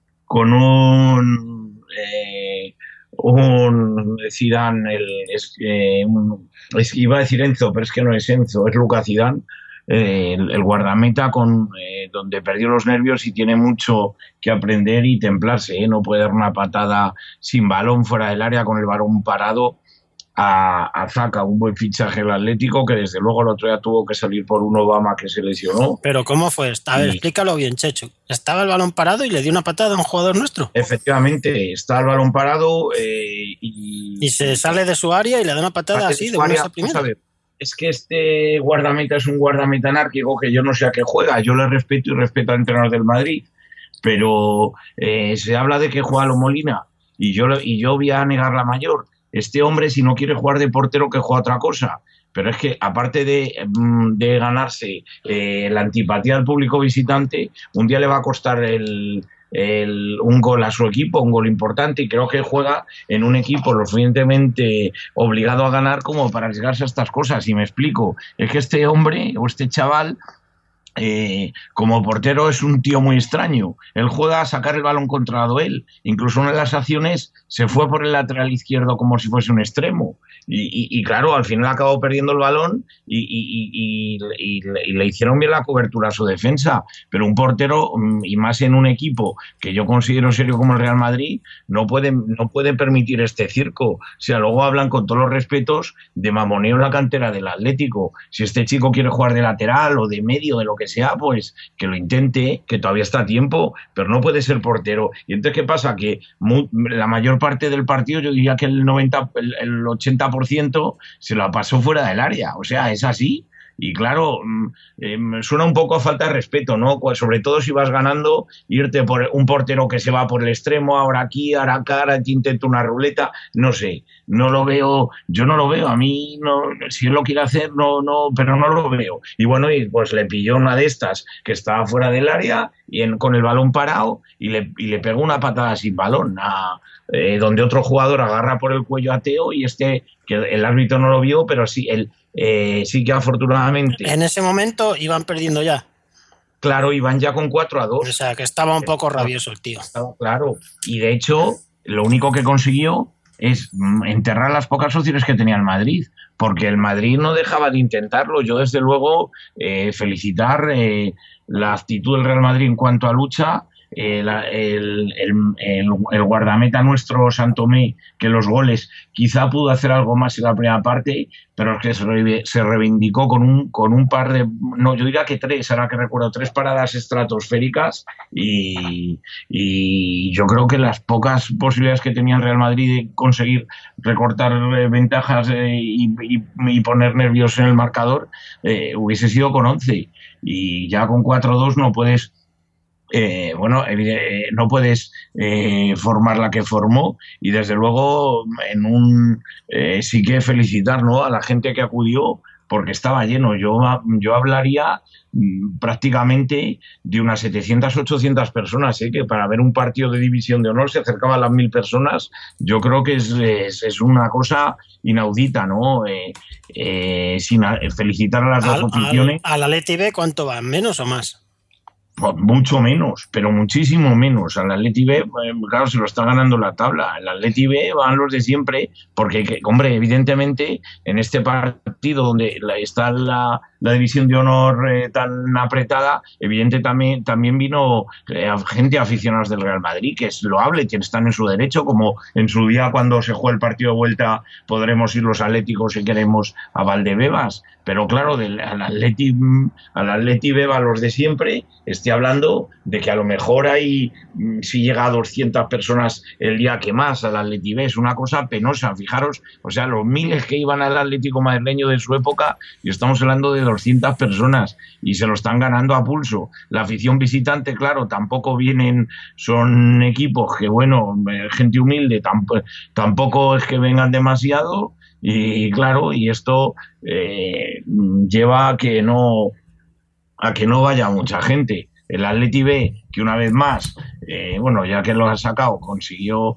Zidane, iba a decir Enzo, pero es que no es Enzo, es Lucas Zidane, el guardameta donde perdió los nervios y tiene mucho que aprender y templarse, no puede dar una patada sin balón fuera del área con el balón parado a Zaka, un buen fichaje el Atlético, que desde luego el otro día tuvo que salir por un Obama que se lesionó. Pero ¿cómo fue? A ver, explícalo bien, Chechu. ¿Estaba el balón parado y le dio una patada a un jugador nuestro? Efectivamente, está el balón parado y se sale de su área y le da una patada así de buenas a primeras. Es que este guardameta es un guardameta anárquico que yo no sé a qué juega. Yo le respeto y respeto al entrenador del Madrid, pero se habla de que juega a lo Molina y yo voy a negar la mayor. Este hombre, si no quiere jugar de portero, que juega otra cosa. Pero es que, aparte de ganarse la antipatía del público visitante, un día le va a costar un gol a su equipo, un gol importante, y creo que juega en un equipo lo suficientemente obligado a ganar como para arriesgarse a estas cosas. Y me explico, es que este hombre o este chaval como portero es un tío muy extraño. Él juega a sacar el balón controlado él. Incluso una de las acciones se fue por el lateral izquierdo como si fuese un extremo. Y claro, al final acabó perdiendo el balón y le hicieron bien la cobertura a su defensa. Pero un portero, y más en un equipo que yo considero serio como el Real Madrid, no puede permitir este circo. O sea, luego hablan con todos los respetos de mamoneo en la cantera del Atlético. Si este chico quiere jugar de lateral o de medio, de lo que sea, pues que lo intente, que todavía está a tiempo, pero no puede ser portero. Y entonces, ¿qué pasa? Que la mayor parte del partido, yo diría que el 80% se la pasó fuera del área. O sea, es así. Y claro, suena un poco a falta de respeto, ¿no? Sobre todo si vas ganando, irte por un portero que se va por el extremo, ahora aquí, ahora acá, ahora te intento una ruleta, no sé, no lo veo, yo no lo veo, a mí, no, si él lo quiere hacer, no, pero no lo veo. Y bueno, y pues le pilló una de estas que estaba fuera del área y con el balón parado y le pegó una patada sin balón donde otro jugador agarra por el cuello a Teo y que el árbitro no lo vio, pero sí, sí que afortunadamente. En ese momento iban perdiendo ya. Claro, iban ya con 4-2. O sea, que estaba un poco rabioso el tío. Estaba claro. Y de hecho, lo único que consiguió es enterrar las pocas opciones que tenía el Madrid, porque el Madrid no dejaba de intentarlo. Yo, desde luego, felicitar la actitud del Real Madrid en cuanto a lucha. El guardameta nuestro, Santomé, que los goles quizá pudo hacer algo más en la primera parte, pero es que se reivindicó con un par de, no, yo diría que 3, ahora que recuerdo, 3 paradas estratosféricas y yo creo que las pocas posibilidades que tenía el Real Madrid de conseguir recortar ventajas y poner nervios en el marcador hubiese sido con 11, y ya con 4-2 no puedes no puedes formar la que formó, y desde luego sí que felicitar, ¿no?, a la gente que acudió, porque estaba lleno. Yo hablaría prácticamente de unas 700, 800 personas, que para ver un partido de División de Honor se acercaban a las 1000 personas. Yo creo que es una cosa inaudita, ¿no? Sin felicitar a las dos aficiones. ¿Al Atleti B cuánto van? ¿Menos o más? Mucho menos, pero muchísimo menos. Al Atleti B, claro, se lo está ganando la tabla. El Atleti B van los de siempre, porque, hombre, evidentemente, en este partido donde está la división de honor tan apretada, evidentemente también vino gente aficionados del Real Madrid, que es loable, que están en su derecho, como en su día cuando se juega el partido de vuelta podremos ir los atléticos si queremos a Valdebebas. Pero claro, al Atleti B van los de siempre. Estoy hablando de que a lo mejor si llega a 200 personas el día que más al Atleti B, es una cosa penosa. Fijaros, o sea, los miles que iban al Atlético madrileño de su época, y estamos hablando de 200 personas, y se lo están ganando a pulso. La afición visitante, claro, tampoco vienen, son equipos que, bueno, gente humilde, tampoco es que vengan demasiado, y claro, y esto lleva a que no vaya mucha gente. El Atleti B, que una vez más, ya que lo ha sacado, consiguió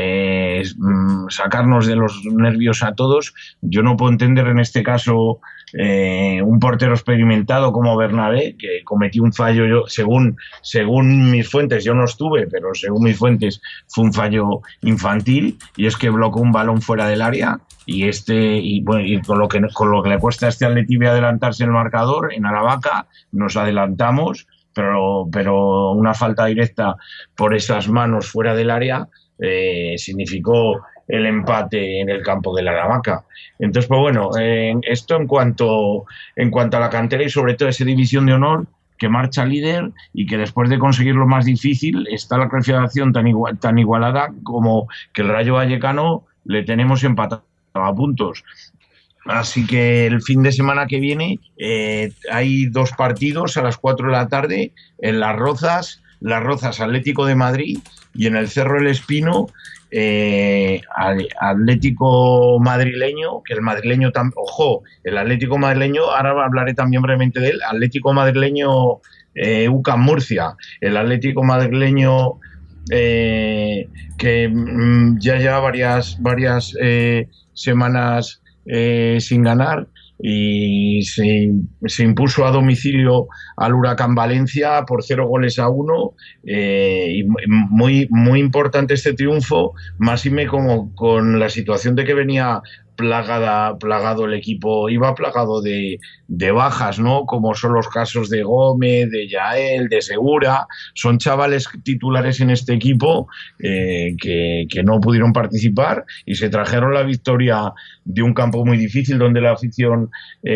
sacarnos de los nervios a todos. Yo no puedo entender en este caso un portero experimentado como Bernabé, que cometió un fallo, según mis fuentes, yo no estuve, pero según mis fuentes fue un fallo infantil, y es que blocó un balón fuera del área, y con lo que le cuesta a este Atleti B adelantarse en el marcador, en Aravaca nos adelantamos, pero una falta directa por esas manos fuera del área significó el empate en el campo de la Aravaca. Entonces, pues bueno, esto en cuanto a la cantera, y sobre todo esa división de honor que marcha líder, y que después de conseguir lo más difícil está la clasificación tan igualada como que el Rayo Vallecano le tenemos empatado a puntos. Así que el fin de semana que viene hay 2 partidos a las 4 de la tarde en Las Rozas Atlético de Madrid, y en el Cerro El Espino Atlético madrileño, que el madrileño el Atlético madrileño, ahora hablaré también brevemente de él, Atlético madrileño UCAM Murcia, el Atlético madrileño que ya lleva varias semanas sin ganar, y se impuso a domicilio al Huracán Valencia por 0-1, y muy importante este triunfo, máxime como con la situación de que venía plagado el equipo, iba plagado de bajas, ¿no? Como son los casos de Gómez, de Yael, de Segura. Son chavales titulares en este equipo que no pudieron participar y se trajeron la victoria de un campo muy difícil donde la afición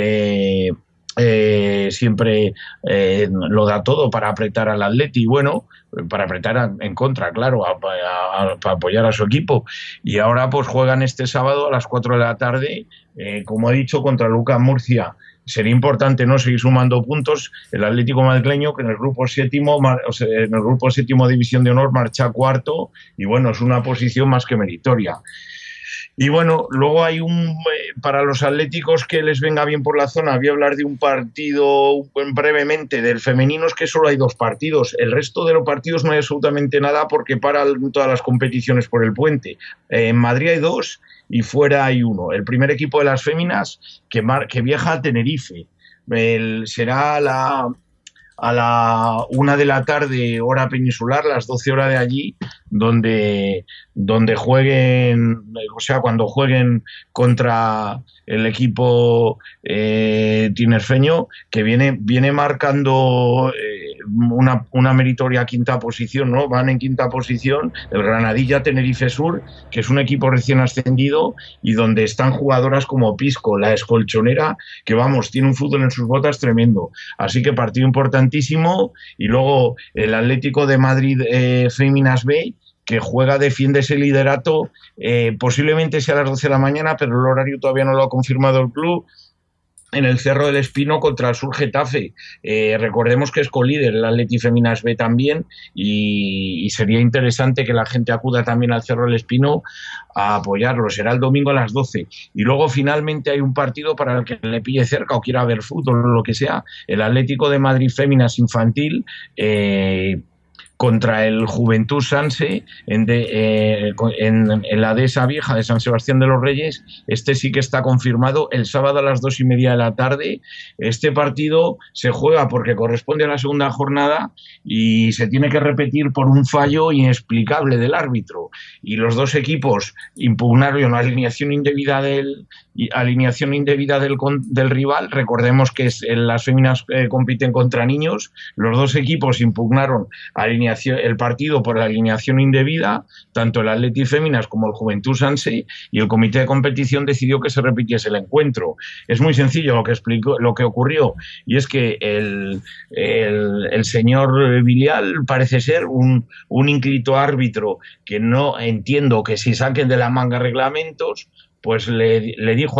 siempre lo da todo para apretar al Atleti, y bueno, para apretar en contra, claro, para apoyar a su equipo. Y ahora pues juegan este sábado a las 4 de la tarde, como he dicho, contra Lucas Murcia. Sería importante no seguir sumando puntos. El Atlético madrileño, que en el grupo séptimo División de Honor marcha cuarto, y bueno, es una posición más que meritoria. Y bueno, luego hay para los atléticos que les venga bien por la zona, voy a hablar de un partido brevemente del femenino, es que solo hay 2 partidos, el resto de los partidos no hay absolutamente nada porque paran todas las competiciones por el puente. En Madrid hay 2 y fuera hay 1. El primer equipo de las féminas que viaja a Tenerife, será a la 1 de la tarde, hora peninsular, las 12 horas de allí, donde jueguen, o sea, cuando jueguen contra el equipo tinerfeño, que viene marcando una meritoria quinta posición, ¿no? Van en quinta posición el Granadilla Tenerife Sur, que es un equipo recién ascendido y donde están jugadoras como Pisco, la escolchonera, que vamos, tiene un fútbol en sus botas tremendo. Así que partido importantísimo. Y luego el Atlético de Madrid Féminas B, que defiende ese liderato, posiblemente sea a las 12 de la mañana, pero el horario todavía no lo ha confirmado el club, en el Cerro del Espino contra el Sur Getafe. Recordemos que es colíder el Atleti Féminas B también, y sería interesante que la gente acuda también al Cerro del Espino a apoyarlo. Será el domingo a las 12. Y luego finalmente hay un partido para el que le pille cerca o quiera ver fútbol o lo que sea, el Atlético de Madrid Féminas Infantil contra el Juventud Sanse en la dehesa vieja de San Sebastián de los Reyes. Este sí que está confirmado el sábado a las 2:30 de la tarde. Este partido se juega porque corresponde a la segunda jornada y se tiene que repetir por un fallo inexplicable del árbitro, y los dos equipos impugnaron la alineación indebida del rival. Recordemos que las féminas compiten contra niños. Los dos equipos impugnaron el partido por la alineación indebida, tanto el Atleti Féminas como el Juventud Sanse, y el comité de competición decidió que se repitiese el encuentro. Es muy sencillo lo que ocurrió, y es que el señor Vilial parece ser un ínclito árbitro que no entiendo que si saquen de la manga reglamentos, pues le dijo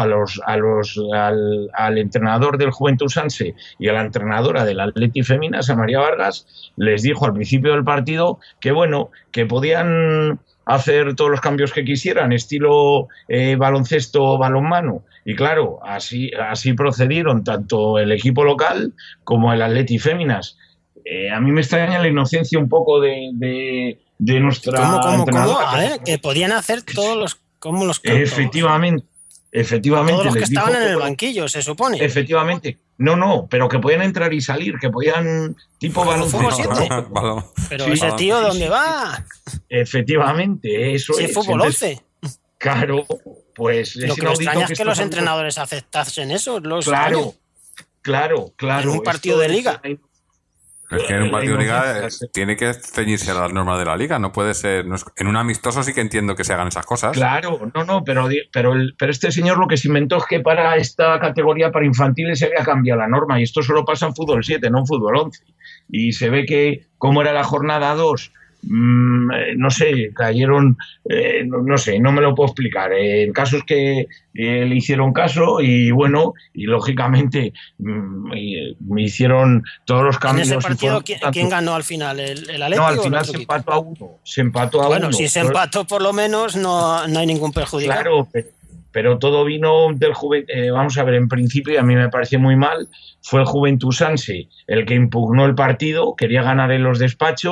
al entrenador del Juventud Sanse y a la entrenadora del Atleti Féminas, a María Vargas, les dijo al principio del partido que bueno, que podían hacer todos los cambios que quisieran, estilo baloncesto o balonmano. Y claro, así procedieron tanto el equipo local como el Atleti Féminas. A mí me extraña la inocencia un poco de nuestra entrenadora. A ver, que podían hacer todos los... ¿Cómo los cantos? Efectivamente. Todos los que estaban en el banquillo, se supone. Efectivamente. No, pero que podían entrar y salir, que podían tipo baloncesto. Pero sí, ese tío, ¿dónde va? Efectivamente, eso sí, es. Fútbol 11. Claro, pues... Lo que me extraña es que los entrenadores aceptasen eso. Claro. En un partido de liga. Es que en un partido de liga tiene que ceñirse a las normas de la liga, no puede ser... en un amistoso sí que entiendo que se hagan esas cosas. Claro, pero este señor lo que se inventó es que para esta categoría, para infantiles, se había cambiado la norma, y esto solo pasa en fútbol 7, no en fútbol 11. Y se ve que, como era la jornada 2, no sé, cayeron, no sé, no me lo puedo explicar. El caso es que le hicieron caso y bueno, y lógicamente me hicieron todos los cambios. ¿En ese partido quién ganó al final? ¿El Atlético? No, al final se empató a 1. Bueno, si se empató por lo menos no hay ningún perjudicado. Claro, pero todo vino del Juventud. Vamos a ver, en principio, y a mí me pareció muy mal, fue el Juventud Sanse el que impugnó el partido, quería ganar en los despachos,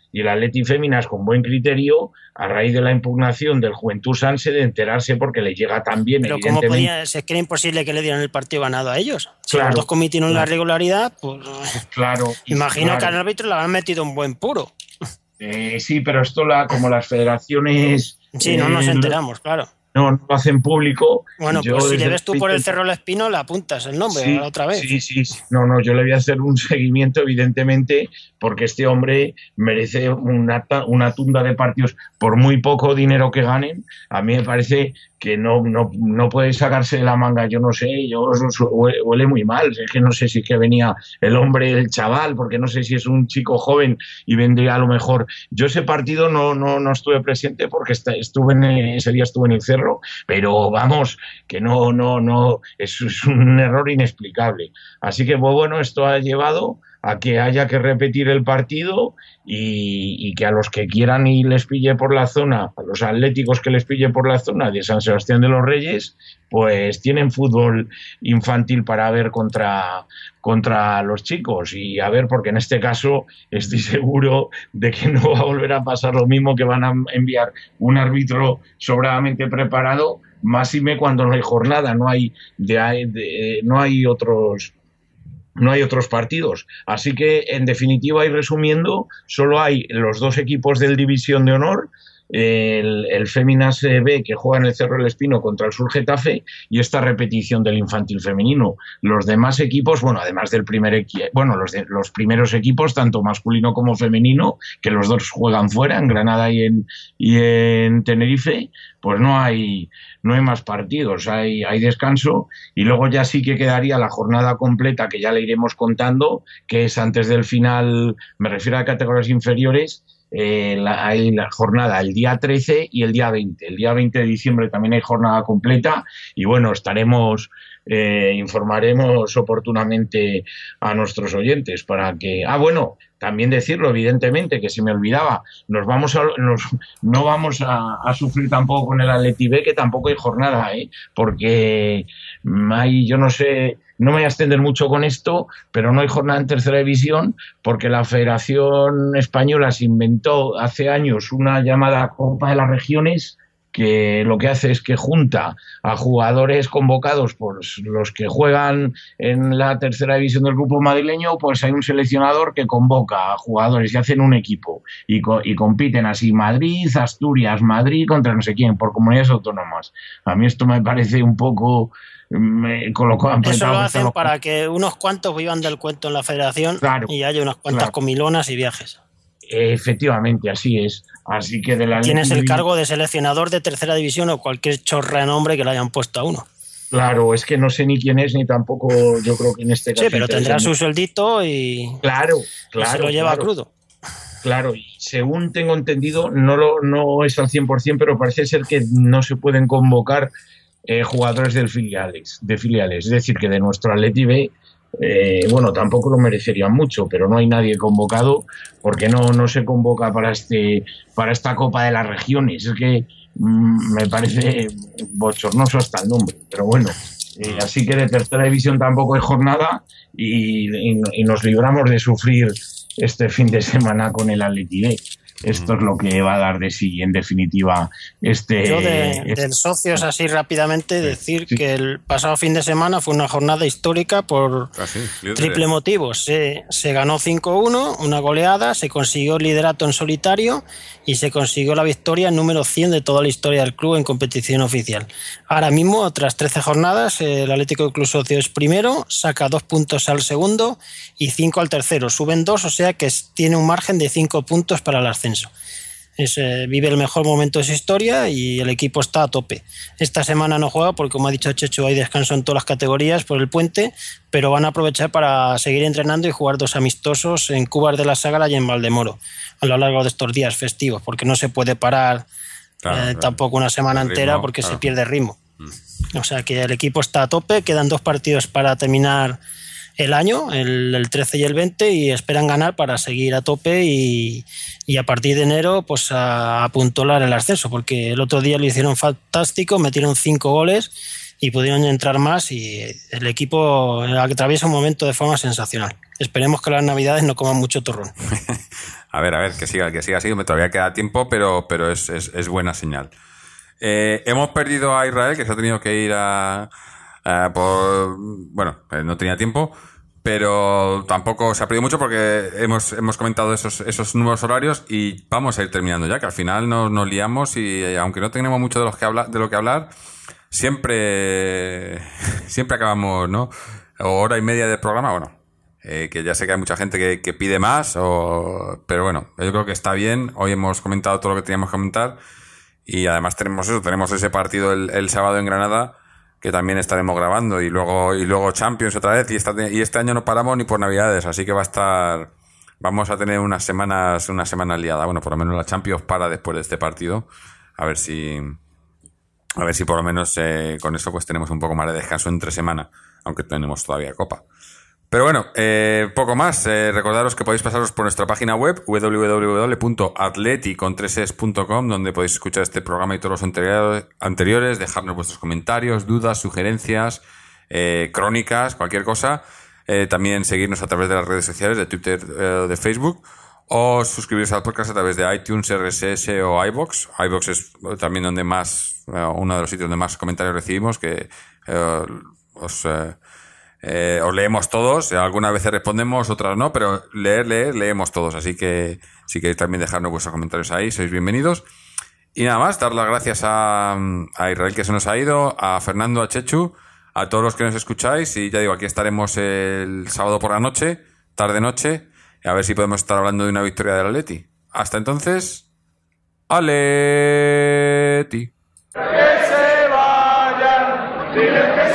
y el Atleti Féminas con buen criterio, a raíz de la impugnación del Juventud Sanse, de enterarse porque le llega tan bien, pero evidentemente. ¿cómo podía? Es que era imposible que le dieran el partido ganado a ellos. Si Claro, los dos cometieron la claro. regularidad, pues Claro. imagino que claro. al árbitro le habrán metido un buen puro. Sí, pero esto como las federaciones Sí, no nos enteramos, claro. no lo hacen público. Bueno, yo pues si le desde ves tú por el Twitter- Cerro del Espino, le apuntas el nombre Sí, otra vez. sí. No, yo le voy a hacer un seguimiento, evidentemente, porque este hombre merece una tunda de partidos por muy poco dinero que ganen. A mí me parece que no puede sacarse de la manga, yo no sé, huele muy mal. Es que no sé si es que venía el hombre, el chaval, porque no sé si es un chico joven y vendría a lo mejor. Yo ese partido no estuve presente porque ese día estuve en el Cerro, pero vamos, que no, es un error inexplicable. Así que, bueno, esto ha llevado a que haya que repetir el partido y que a los que quieran y les pille por la zona, a los atléticos que les pille por la zona de San Sebastián de los Reyes, pues tienen fútbol infantil para ver contra los chicos, y a ver, porque en este caso estoy seguro de que no va a volver a pasar lo mismo, que van a enviar un árbitro sobradamente preparado, máxime cuando no hay jornada, no hay otros partidos. Así que, en definitiva y resumiendo, solo hay los dos equipos del División de Honor, el Féminas B, que juega en el Cerro del Espino contra el Sur Getafe, y esta repetición del infantil femenino. Los demás equipos, bueno, además del los primeros equipos, tanto masculino como femenino, que los dos juegan fuera, en Granada y en Tenerife, pues no hay más partidos, hay descanso, y luego ya sí que quedaría la jornada completa, que ya le iremos contando, que es antes del final, me refiero a categorías inferiores. Hay la jornada el día 13 y el día 20. El día 20 de diciembre también hay jornada completa, y bueno, informaremos oportunamente a nuestros oyentes para que... también decirlo, evidentemente, que se me olvidaba, no vamos a sufrir tampoco con el Atleti B, que tampoco hay jornada, porque yo no sé, no me voy a extender mucho con esto, pero no hay jornada en tercera división, porque la Federación Española se inventó hace años una llamada Copa de las Regiones, que lo que hace es que junta a jugadores convocados por los que juegan en la tercera división del grupo madrileño, pues hay un seleccionador que convoca a jugadores y hacen un equipo y compiten así Madrid, Asturias, Madrid contra no sé quién, por comunidades autónomas. A mí esto me parece un poco... Eso lo hacen para que unos cuantos vivan del cuento en la federación, claro, y haya unas cuantas comilonas y viajes. Efectivamente, así es. Así que tienes el cargo de seleccionador de tercera división o cualquier chorra de nombre que le hayan puesto a uno. Claro, es que no sé ni quién es, ni tampoco yo creo que en este caso... Sí, pero tendrá su sueldito y... Claro, y se lo lleva crudo. Claro, y según tengo entendido, no es al 100%, pero parece ser que no se pueden convocar jugadores de filiales. Es decir, que de nuestro Atleti B, tampoco lo merecerían mucho, pero no hay nadie convocado, porque no se convoca para esta Copa de las Regiones. Es que me parece bochornoso hasta el nombre, pero bueno. Así que de tercera división tampoco hay jornada, y nos libramos de sufrir este fin de semana con el Atleti B. Esto es lo que va a dar de sí, en definitiva, Yo de socios, así rápidamente, decir que el pasado fin de semana fue una jornada histórica por triple motivo. Se ganó 5-1, una goleada, se consiguió el liderato en solitario y se consiguió la victoria número 100 de toda la historia del club en competición oficial. Ahora mismo, tras 13 jornadas, el Atlético Club Socio es primero, saca 2 puntos al segundo y 5 al tercero. Suben 2, o sea que tiene un margen de 5 puntos para el ascenso. Vive el mejor momento de su historia y el equipo está a tope. Esta semana no juega porque, como ha dicho Chechu, hay descanso en todas las categorías por el puente, pero van a aprovechar para seguir entrenando y jugar 2 amistosos en Cubas de la Ságara y en Valdemoro a lo largo de estos días festivos, porque no se puede parar tampoco una semana entera porque se pierde ritmo. O sea que el equipo está a tope, quedan 2 partidos para terminar el año, el 13 y el 20, y esperan ganar para seguir a tope y a partir de enero pues a apuntalar el ascenso, porque el otro día lo hicieron fantástico, metieron 5 goles y pudieron entrar más y el equipo atraviesa un momento de forma sensacional. Esperemos que las Navidades no coman mucho turrón. A ver, que siga así, todavía queda tiempo, pero es buena señal. Hemos perdido a Israel, que se ha tenido que ir no tenía tiempo, pero tampoco se ha perdido mucho porque hemos comentado esos nuevos horarios y vamos a ir terminando ya, que al final nos liamos y aunque no tenemos mucho de lo que hablar, siempre acabamos, ¿no? O hora y media de programa, bueno. Que ya sé que hay mucha gente que pide más, pero bueno, yo creo que está bien. Hoy hemos comentado todo lo que teníamos que comentar y además tenemos ese partido el sábado en Granada que también estaremos grabando y luego Champions otra vez y este año no paramos ni por Navidades, así que vamos a tener unas semanas liadas. Bueno, por lo menos la Champions para después de este partido, a ver si por lo menos con eso pues tenemos un poco más de descanso entre semana, aunque tenemos todavía Copa. Pero bueno, poco más. Recordaros que podéis pasaros por nuestra página web www.atleti.com, donde podéis escuchar este programa y todos los anteriores, dejarnos vuestros comentarios, dudas, sugerencias, crónicas, cualquier cosa. También seguirnos a través de las redes sociales de Twitter, de Facebook, o suscribiros al podcast a través de iTunes, RSS o iVoox. iVoox es también donde uno de los sitios donde más comentarios recibimos, que os leemos todos, algunas veces respondemos, otras no, pero leemos todos, así que si queréis también dejarnos vuestros comentarios ahí, sois bienvenidos. Y nada más, dar las gracias a Israel, que se nos ha ido, a Fernando, a Chechu, a todos los que nos escucháis, y ya digo, aquí estaremos el sábado por la noche, tarde-noche, a ver si podemos estar hablando de una victoria del Atleti. Hasta entonces, ¡Atleti! Que se vayan, diles que